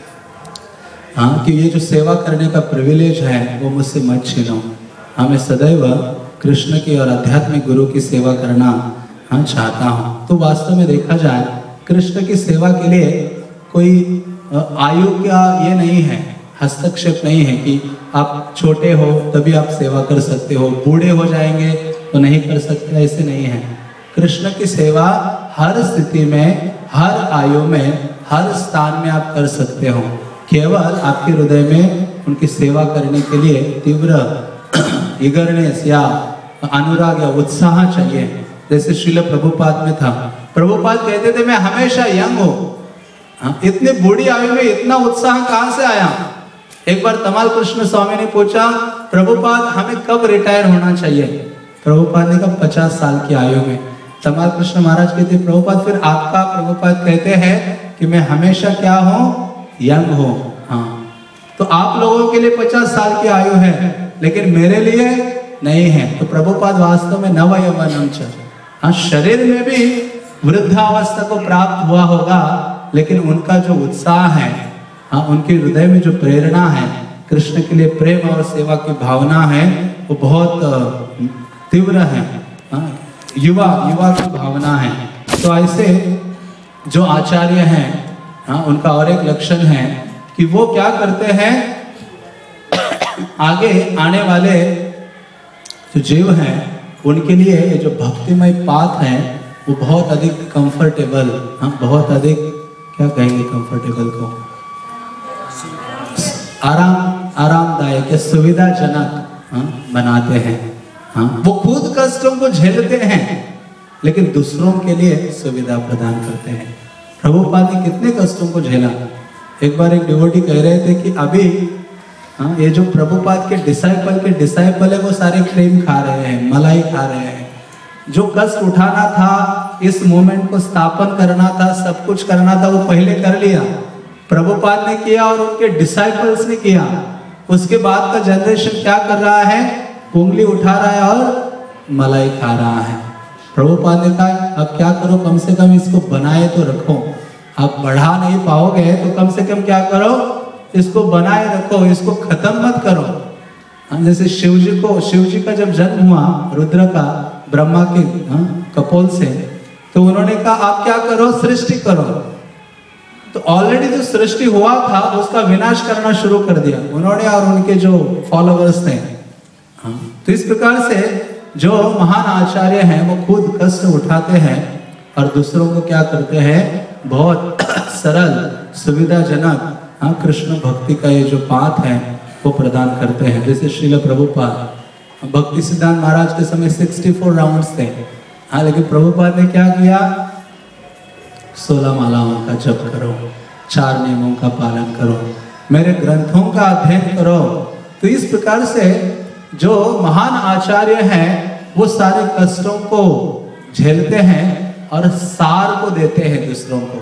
हाँ, कि ये जो सेवा करने का प्रिविलेज है वो मुझसे मत छीनो। हमें सदैव कृष्ण की और आध्यात्मिक गुरु की सेवा करना, हाँ, चाहता हूँ। तो वास्तव में देखा जाए, कृष्ण की सेवा के लिए कोई आयु का ये नहीं है, हस्तक्षेप नहीं है कि आप छोटे हो तभी आप सेवा कर सकते हो, बूढ़े हो जाएंगे तो नहीं कर सकते, ऐसे नहीं है। कृष्ण की सेवा हर स्थिति में, हर आयु में, हर स्थान में आप कर सकते हो। केवल आपके हृदय में उनकी सेवा करने के लिए तीव्र ईगरनेस या अनुराग या उत्साह चाहिए, जैसे श्रील प्रभुपाद में था। प्रभुपाद कहते थे, मैं हमेशा यंग हूँ। हाँ, इतनी बूढ़ी आयु में इतना उत्साह कहाँ से आया? एक बार तमाल कृष्ण स्वामी ने पूछा, प्रभुपाद हमें कब रिटायर होना चाहिए? प्रभुपाद ने कहा, पचास साल की आयु में। तमाल कृष्ण महाराज कहते, प्रभुपाद फिर आपका? प्रभुपाद कहते हैं कि मैं हमेशा क्या हूँ, यंग हो। हाँ, तो आप लोगों के लिए पचास साल की आयु है, लेकिन मेरे लिए नहीं है। तो प्रभुपाद वास्तव में नव यौवनम च, हाँ, शरीर में भी वृद्धावस्था को प्राप्त हुआ होगा, लेकिन उनका जो उत्साह है, हाँ, उनके हृदय में जो प्रेरणा है, कृष्ण के लिए प्रेम और सेवा की भावना है, वो बहुत तीव्र है। हाँ, युवा युवा की भावना है। तो ऐसे जो आचार्य हैं, हाँ, उनका और एक लक्षण है कि वो क्या करते हैं, आगे आने वाले जो जीव हैं उनके लिए ये जो भक्तिमय पाथ है वो बहुत अधिक कंफर्टेबल, हाँ, बहुत अधिक क्या कहेंगे कंफर्टेबल को, आराम आरामदायक या सुविधाजनक, हाँ, बनाते हैं। हाँ, वो खुद कष्टों को झेलते हैं लेकिन दूसरों के लिए सुविधा प्रदान करते हैं। प्रभुपाद ने कितने कष्टों को झेला। एक बार एक डिवोटी कह रहे थे कि अभी, हाँ, ये जो प्रभुपाद के डिसाइपल के डिसाइपल है वो सारे क्रीम खा रहे हैं, मलाई खा रहे हैं। जो कष्ट उठाना था, इस मूवमेंट को स्थापन करना था, सब कुछ करना था, वो पहले कर लिया। प्रभुपाद ने किया और उनके डिसाइपल्स ने किया। उसके बाद का जनरेशन क्या कर रहा है, उंगली उठा रहा है और मलाई खा रहा है। प्रभुपाद ने कहा, अब क्या करो, कम से कम इसको बनाए तो रखो। आप बढ़ा नहीं पाओगे तो कम से कम क्या करो, इसको बनाए रखो, इसको खत्म मत करो। जैसे शिव जी को, शिव जी का जब जन्म हुआ रुद्र का, ब्रह्मा के, हाँ, कपोल से, तो उन्होंने कहा आप क्या करो, सृष्टि करो। तो ऑलरेडी जो सृष्टि हुआ था उसका विनाश करना शुरू कर दिया उन्होंने और उनके जो फॉलोअर्स थे। हाँ, तो इस प्रकार से जो महान आचार्य हैं वो खुद कष्ट उठाते हैं और दूसरों को क्या करते हैं, बहुत सरल सुविधाजनक, हाँ, कृष्ण भक्ति का ये जो पाथ है वो प्रदान करते हैं। जैसे श्रील प्रभुपाद, भक्ति सिद्धांत महाराज के समय चौंसठ राउंड्स थे, हाँ, लेकिन प्रभुपाद ने क्या किया, सोलह मालाओं का जप करो, चार नियमों का पालन करो, मेरे ग्रंथों का अध्ययन करो। तो इस प्रकार से जो महान आचार्य हैं वो सारे कष्टों को झेलते हैं और सार को देते हैं दूसरों को।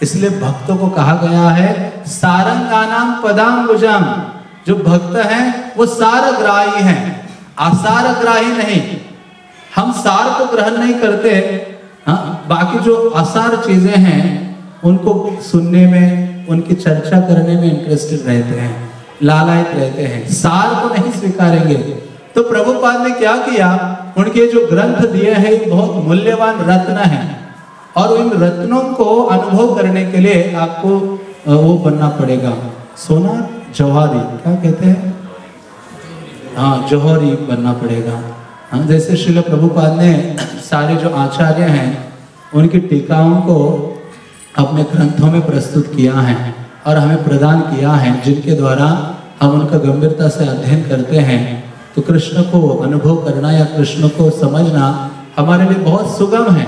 इसलिए भक्तों को कहा गया है सारंगानाम पदाम्बुजम। जो भक्त हैं वो सारग्राही हैं, असारग्राही नहीं। हम सार को ग्रहण नहीं करते, हाँ, बाकी जो असार चीजें हैं उनको सुनने में, उनकी चर्चा करने में इंटरेस्टेड रहते हैं, लालायित रहते हैं, सार को नहीं स्वीकारेंगे। तो प्रभुपाद ने क्या किया, उनके जो ग्रंथ दिए हैं ये बहुत मूल्यवान रत्न हैं, और इन रत्नों को अनुभव करने के लिए आपको वो बनना पड़ेगा, सोना जौहरी, क्या कहते हैं, हाँ, जौहरी बनना पड़ेगा। हाँ, जैसे श्रील प्रभुपाद ने सारे जो आचार्य हैं उनकी टीकाओं को अपने ग्रंथों में प्रस्तुत किया है और हमें प्रदान किया है, जिनके द्वारा हम उनका गंभीरता से अध्ययन करते हैं। तो कृष्ण को अनुभव करना या कृष्ण को समझना हमारे लिए बहुत सुगम है।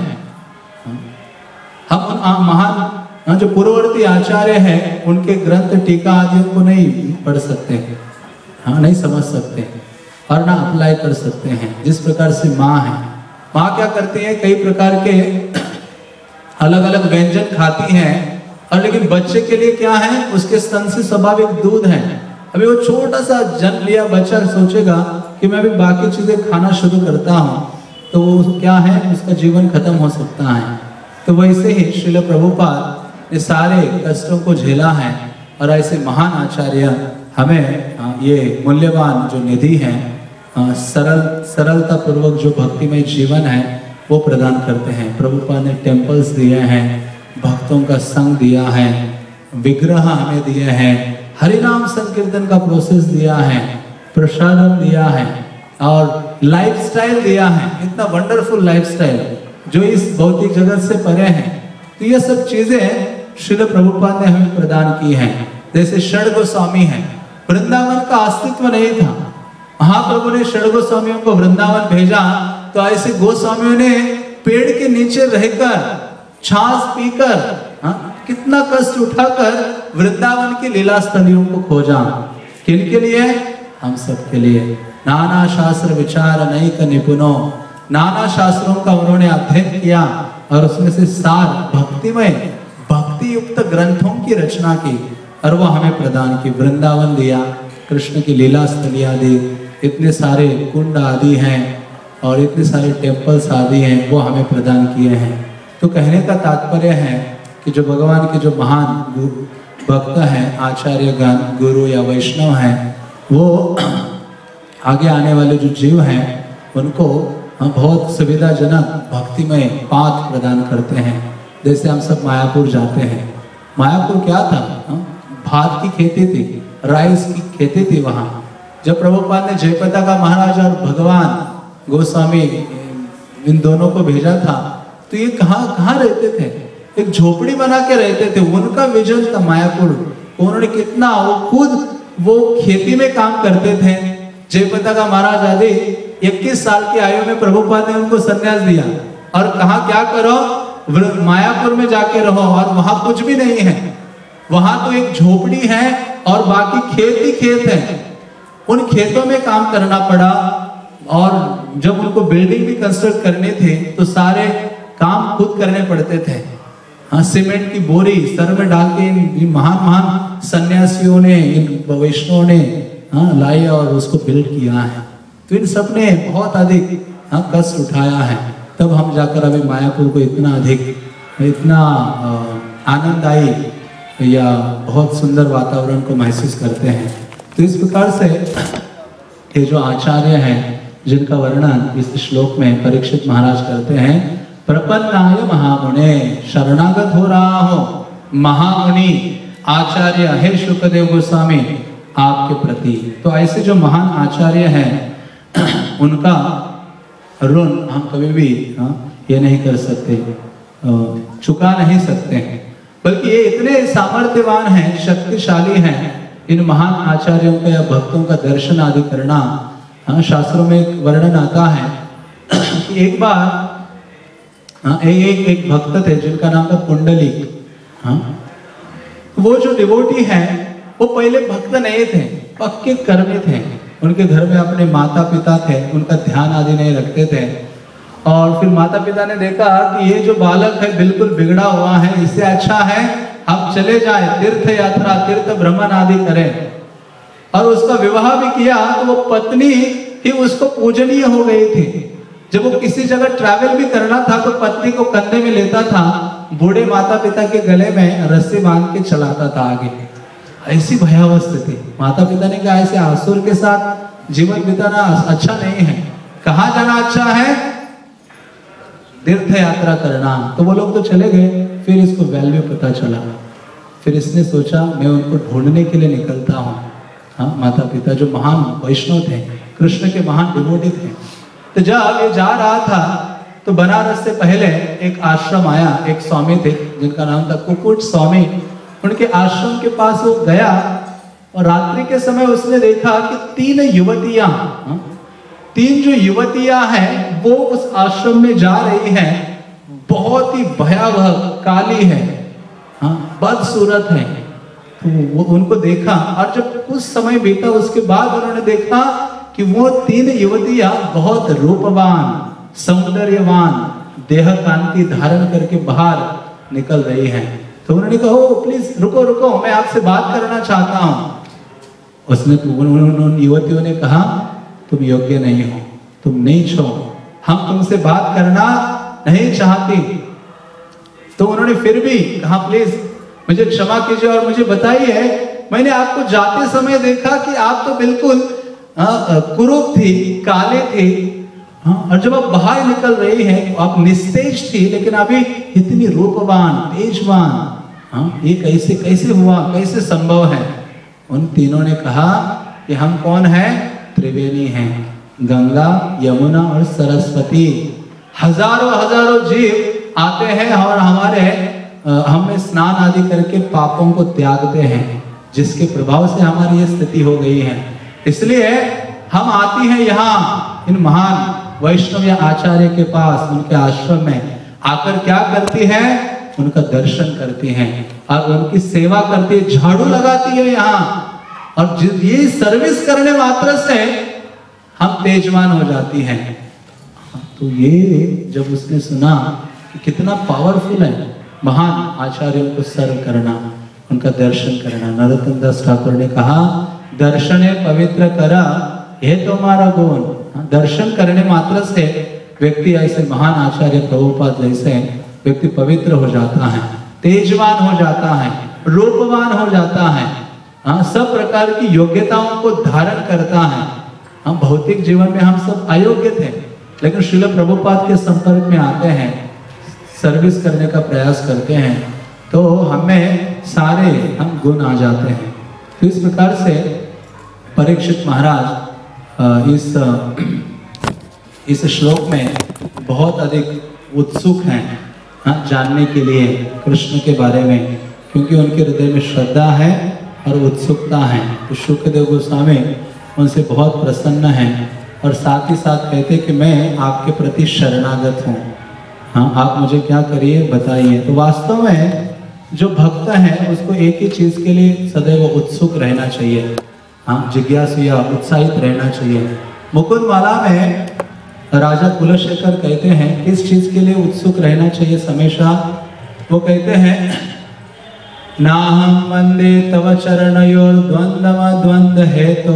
हम उन महान जो पूर्ववर्ती आचार्य हैं उनके ग्रंथ टीका आदि को नहीं पढ़ सकते, हाँ, नहीं समझ सकते और ना अप्लाई कर सकते हैं। जिस प्रकार से माँ है, माँ क्या करती है, कई प्रकार के अलग अलग व्यंजन खाती हैं, और लेकिन बच्चे के लिए क्या है, उसके स्तन से स्वाभाविक दूध है। अभी वो छोटा सा जन्म लिया बच्चा सोचेगा कि मैं भी बाकी चीजें खाना शुरू करता हूँ, तो वो क्या है, उसका जीवन खत्म हो सकता है। तो वैसे ही श्रील प्रभुपाद ने सारे कष्टों को झेला है, और ऐसे महान आचार्य हमें ये मूल्यवान जो निधि है, सरल सरलता पूर्वक जो भक्तिमय जीवन है वो प्रदान करते हैं। प्रभुपाद ने टेम्पल्स दिए हैं, भक्तों का संग दिया है, विग्रह हमें दिए हैं, हरिनाम संकीर्तन का प्रोसेस दिया है, प्रसादम दिया है, और लाइफस्टाइल दिया है, इतना वंडरफुल लाइफस्टाइल जो इस भौतिक जगत से परे है। तो ये सब चीजें श्रील प्रभुपाद ने हमें प्रदान की हैं। जैसे षड गोस्वामी है, वृंदावन का अस्तित्व नहीं था, महाप्रभु ने षड गोस्वामियों को वृंदावन भेजा, तो ऐसे गोस्वामियों ने पेड़ के नीचे रहकर छाछ पीकर, हाँ, कितना कष्ट उठाकर वृंदावन की लीला स्थलियों को खोजा। किनके लिए, हम सब के लिए। नाना शास्त्र विचार नैक निपुणों, नाना शास्त्रों का उन्होंने अध्ययन किया और उसमें से सार भक्तिमय भक्ति युक्त ग्रंथों की रचना की, और वो हमें प्रदान की। वृंदावन दिया, कृष्ण की लीला स्थलियाँ दी, इतने सारे कुंड आदि हैं और इतने सारे टेम्पल्स आदि हैं, वो हमें प्रदान किए हैं। तो कहने का तात्पर्य है कि जो भगवान के जो महान भक्त हैं, आचार्यगण, गुरु या वैष्णव हैं, वो आगे आने वाले जो जीव हैं उनको हम बहुत सुविधाजनक भक्तिमय पाठ प्रदान करते हैं। जैसे हम सब मायापुर जाते हैं, मायापुर क्या था, भात की खेती थी, राइस की खेती थी वहाँ। जब प्रभुपाद ने जयपता का महाराज और भगवान गोस्वामी इन दोनों को भेजा था, तो ये कहाँ कहाँ रहते थे, एक झोपड़ी बना के रहते थे। उनका विजन था मायापुर, उन्होंने कितना, वो खुद वो खेती में काम करते थे। जयपता का महाराज आदि इक्कीस साल की आयु में प्रभुपाद ने उनको संन्यास दिया और कहा क्या करो, मायापुर में जाके रहो, और वहां कुछ भी नहीं है, वहां तो एक झोपड़ी है और बाकी खेत ही खेत है। उन खेतों में काम करना पड़ा, और जब उनको बिल्डिंग भी कंस्ट्रक्ट करने थे तो सारे काम खुद करने पड़ते थे। हाँ, सीमेंट की बोरी सर में डाल के इन महान महान सन्यासियों ने, इन वैष्णवों ने हाँ लाई और उसको बिल्ड किया है। तो इन सब ने बहुत अधिक हाँ कष्ट उठाया है, तब हम जाकर अभी मायापुर को इतना अधिक, इतना आनंददायी या बहुत सुंदर वातावरण को महसूस करते हैं। तो इस प्रकार से ये जो आचार्य हैं जिनका वर्णन इस श्लोक में परीक्षित महाराज करते हैं, प्रपन्नाय महामुने, शरणागत हो रहा हो महामुनि आचार्य हे शुकदेव गोस्वामी आपके प्रति। तो ऐसे जो महान आचार्य हैं उनका ऋण हम कभी भी हाँ ये नहीं कर सकते, चुका नहीं सकते हैं, बल्कि ये इतने सामर्थ्यवान हैं, शक्तिशाली हैं। इन महान आचार्यों का या भक्तों का दर्शन आदि करना, हाँ शास्त्रों में एक वर्णन आता है कि एक बार हाँ एक एक भक्त थे जिनका नाम था पुंडलिक। हाँ वो जो डिवोटी हैं वो पहले भक्त नहीं थे, पक्के कर्मी थे। उनके घर में अपने माता पिता थे, उनका ध्यान आदि नहीं रखते थे। और फिर माता पिता ने देखा कि ये जो बालक है बिल्कुल बिगड़ा हुआ है, इससे अच्छा है हम चले जाए तीर्थ यात्रा तीर्थ भ्रमण आदि करें। और उसका विवाह भी किया तो वो पत्नी ही उसको पूजनीय हो गई थी। जब वो किसी जगह ट्रैवल भी करना था तो पत्नी को कंधे में लेता था, बूढ़े माता पिता के गले में रस्सी बांध के चलाता था आगे। ऐसी भयावह स्थिति। माता पिता ने कहा ऐसे आसुर के साथ जीवन बिताना अच्छा नहीं है, कहाँ जाना अच्छा है? तीर्थ यात्रा करना। तो वो लोग तो चले गए। फिर इसको वैल्यू पता चला। फिर इसने सोचा मैं उनको ढूंढने के लिए निकलता हूँ। हाँ, माता पिता जो महान वैष्णव थे, कृष्ण के महान डिवोटी थे। तो जब ये जा रहा था तो बनारस से पहले एक आश्रम आया। एक स्वामी थे जिनका नाम था कुकुट स्वामी। उनके आश्रम के पास वो गया और रात्रि के समय उसने देखा कि तीन युवतियां हाँ, तीन जो युवतियां हैं वो उस आश्रम में जा रही हैं। बहुत ही भयावह काली है, हाँ, बदसूरत है। तो वो उनको देखा और जब कुछ समय बीता उसके बाद उन्होंने देखा कि वो तीन युवतियां बहुत रूपवान, सौंदर्यवान, देह कांति धारण करके बाहर निकल रही हैं। तो उन्होंने कहा ओ प्लीज रुको रुको, मैं आपसे बात करना चाहता हूँ। उसने उन युवतियों ने कहा तुम योग्य नहीं हो, तुम नीच हो, हम तुमसे बात करना नहीं चाहती। तो उन्होंने फिर भी कहा प्लीज मुझे क्षमा कीजिए और मुझे बताइए, मैंने आपको जाते समय देखा कि आप तो बिल्कुल कुरूप थी, काले थे, हाँ, और जब आप बाहर निकल रही हैं आप निस्तेज थी, लेकिन अभी इतनी रूपवान, तेजवान, हाँ, ये कैसे कैसे हुआ, कैसे संभव है? उन तीनों ने कहा कि हम कौन है? त्रिवेणी हैं, गंगा, यमुना और सरस्वती। हजारों हजारों जीव आते हैं और हमारे हमें स्नान आदि करके पापों को त्यागते हैं, जिसके प्रभाव से हमारी ये स्थिति हो गई है। इसलिए हम आती हैं यहाँ इन महान वैष्णव या आचार्य के पास, उनके आश्रम में आकर क्या करती हैं? उनका दर्शन करती हैं और उनकी सेवा करती है, झाड़ू लगाती है यहाँ। और ये सर्विस करने मात्र से हम तेजवान हो जाती हैं। तो ये जब उसने सुना कि कितना पावरफुल है महान आचार्यों को सर्व करना, उनका दर्शन करना, नरोत्तम दास ठाकुर ने कहा दर्शने पवित्र करा ये तुम्हारा गुण। दर्शन करने मात्र से व्यक्ति, ऐसे महान आचार्य प्रभुपाद जैसे व्यक्ति पवित्र हो जाता है, तेजवान हो जाता है, रूपवान हो जाता है, हाँ, सब प्रकार की योग्यताओं को धारण करता है। हम भौतिक जीवन में हम सब अयोग्य थे, लेकिन श्रील प्रभुपाद के संपर्क में आते हैं, सर्विस करने का प्रयास करते हैं, तो हमें सारे हम गुण आ जाते हैं। तो इस प्रकार से परीक्षित महाराज इस इस श्लोक में बहुत अधिक उत्सुक हैं, हाँ, जानने के लिए कृष्ण के बारे में, क्योंकि उनके हृदय में श्रद्धा है और उत्सुकता है। तो शुक्रदेव गोस्वामी उनसे बहुत प्रसन्न हैं और साथ ही साथ कहते कि मैं आपके प्रति शरणागत हूँ, हाँ, आप मुझे क्या करिए बताइए। तो वास्तव में जो भक्त है उसको एक ही चीज के लिए सदैव उत्सुक रहना चाहिए, हाँ, जिज्ञासु या उत्साहित रहना चाहिए। मुकुंद माला में राजा कुलशेखर कहते हैं किस चीज के लिए उत्सुक रहना चाहिए हमेशा? वो कहते हैं नाहं वंदे तव चरणयोर द्वंद्व द्वंद्व हेतो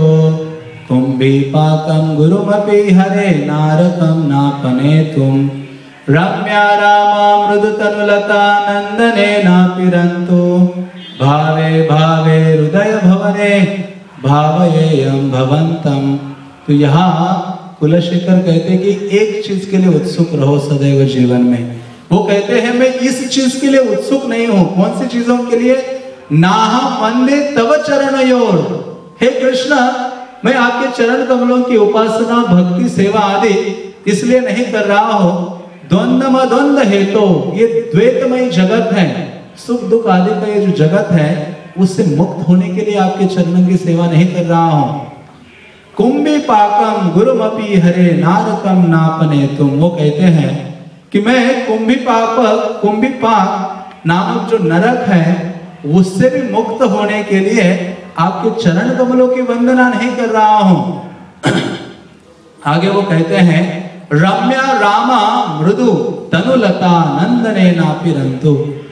कुंभीपाकं गुरुमपि हरे नारकं नापनेतुं रम्या रामा मृदुतनुलता नंदने नापिरंतु भावे भावे हृदय भवने भावयेयं भवन्तम्। तो यहाँ कुलशेखर कहते हैं कि एक चीज के लिए उत्सुक रहो सदैव जीवन में। वो कहते हैं मैं इस चीज के लिए उत्सुक नहीं हूं। कौन सी चीजों के लिए? नाहं वंदे तव चरणयोर, हे कृष्ण मैं आपके चरण कमलों की उपासना, भक्ति, सेवा आदि इसलिए नहीं कर रहा हूं। द्वंद्व द्वंद्व हेतु, ये द्वैतमय जगत है, सुख दुख आदि का ये जो जगत है उससे मुक्त होने के लिए आपके चरणों की सेवा नहीं कर रहा हूं। कुंभी पाकम गुरुमपि हरे नारकम नापनेतुम, वो कहते हैं कि मैं कुंभी पाप कुंभी पाक नामक जो नरक है उससे भी मुक्त होने के लिए आपके चरण कमलों की वंदना नहीं कर रहा हूं। आगे वो कहते हैं रम्या रामा मृदु तनुलता नंदने नापिरंतु,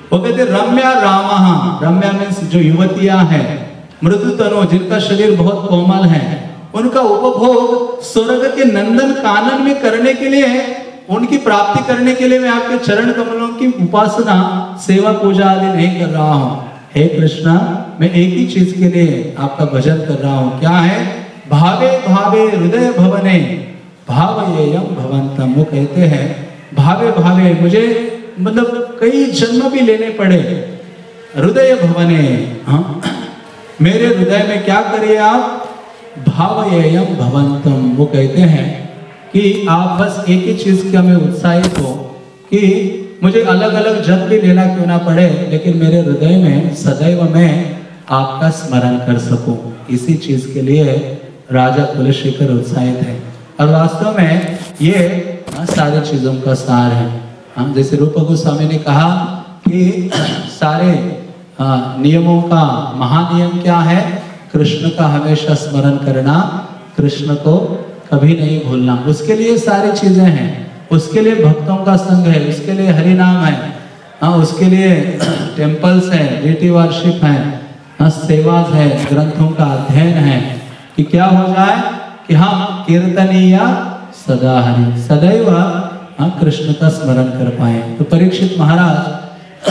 वो कहते रम्या रामा, रम्या में जो युवतियां हैं, मृदु तनु, जिनका शरीर बहुत कोमल है, उनका उपभोग स्वर्ग के नंदन कानन में करने के लिए, उनकी प्राप्ति करने के लिए मैं आपके चरण कमलों की उपासना, सेवा, पूजा आदि नहीं कर रहा हूँ। हे कृष्णा, मैं एक ही चीज के लिए आपका भजन कर रहा हूँ। क्या है? भावे भावे हृदय भवने भावयेयम भवन्तम। वो कहते हैं भावे भावे, मुझे मतलब कई जन्म भी लेने पड़े, हृदय भवने, हाँ, मेरे हृदय में क्या करिए आप? भावयेयम भवन्तम। वो कहते हैं कि आप बस एक ही चीज का में उत्साहित हो कि मुझे अलग अलग जन्म भी लेना क्यों ना पड़े, लेकिन मेरे हृदय में सदैव मैं आपका स्मरण कर सकूं। इसी चीज के लिए राजा कुलशेखर उत्साहित है। और वास्तव में ये हाँ, सारी चीजों का सार है। हाँ, जैसे रूप गोस्वामी ने कहा कि सारे हाँ, नियमों का महानियम क्या है? कृष्ण का हमेशा स्मरण करना, कृष्ण को कभी नहीं भूलना। उसके लिए सारी चीजें हैं, उसके लिए भक्तों का संग है, उसके लिए हरि नाम है, हाँ, उसके लिए टेम्पल्स है, डेटी वर्शिप है, हाँ, सेवाज है, ग्रंथों का अध्ययन है, कि क्या हो जाए कि हम कीर्तनीय सदा हरि, सदैव हाँ कृष्ण का स्मरण कर पाए। तो परीक्षित महाराज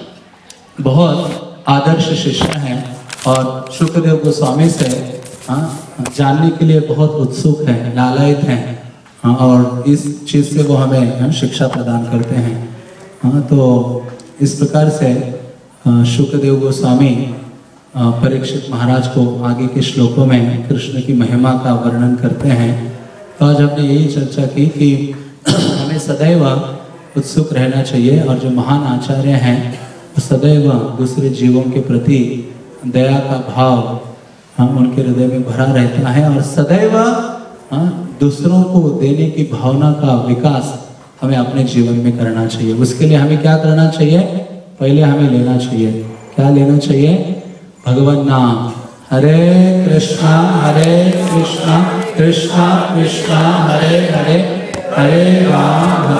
बहुत आदर्श शिष्य हैं और शुक्रदेव गोस्वामी से हाँ जानने के लिए बहुत उत्सुक हैं, लालायित हैं, हाँ, और इस चीज से वो हमें हाँ, शिक्षा प्रदान करते हैं। हाँ, तो इस प्रकार से शुक्रदेव गोस्वामी परीक्षित महाराज को आगे के श्लोकों में कृष्ण की महिमा का वर्णन करते हैं। तो आज हमने यही चर्चा की कि हमें सदैव उत्सुक रहना चाहिए और जो महान आचार्य हैं वो सदैव दूसरे जीवों के प्रति दया का भाव हम उनके हृदय में भरा रहता है और सदैव हाँ, दूसरों को देने की भावना का विकास हमें अपने जीवन में करना चाहिए। उसके लिए हमें क्या करना चाहिए? पहले हमें लेना चाहिए, क्या लेना चाहिए? भगवान नाम। हरे कृष्णा हरे कृष्णा कृष्णा कृष्णा हरे हरे, हरे राम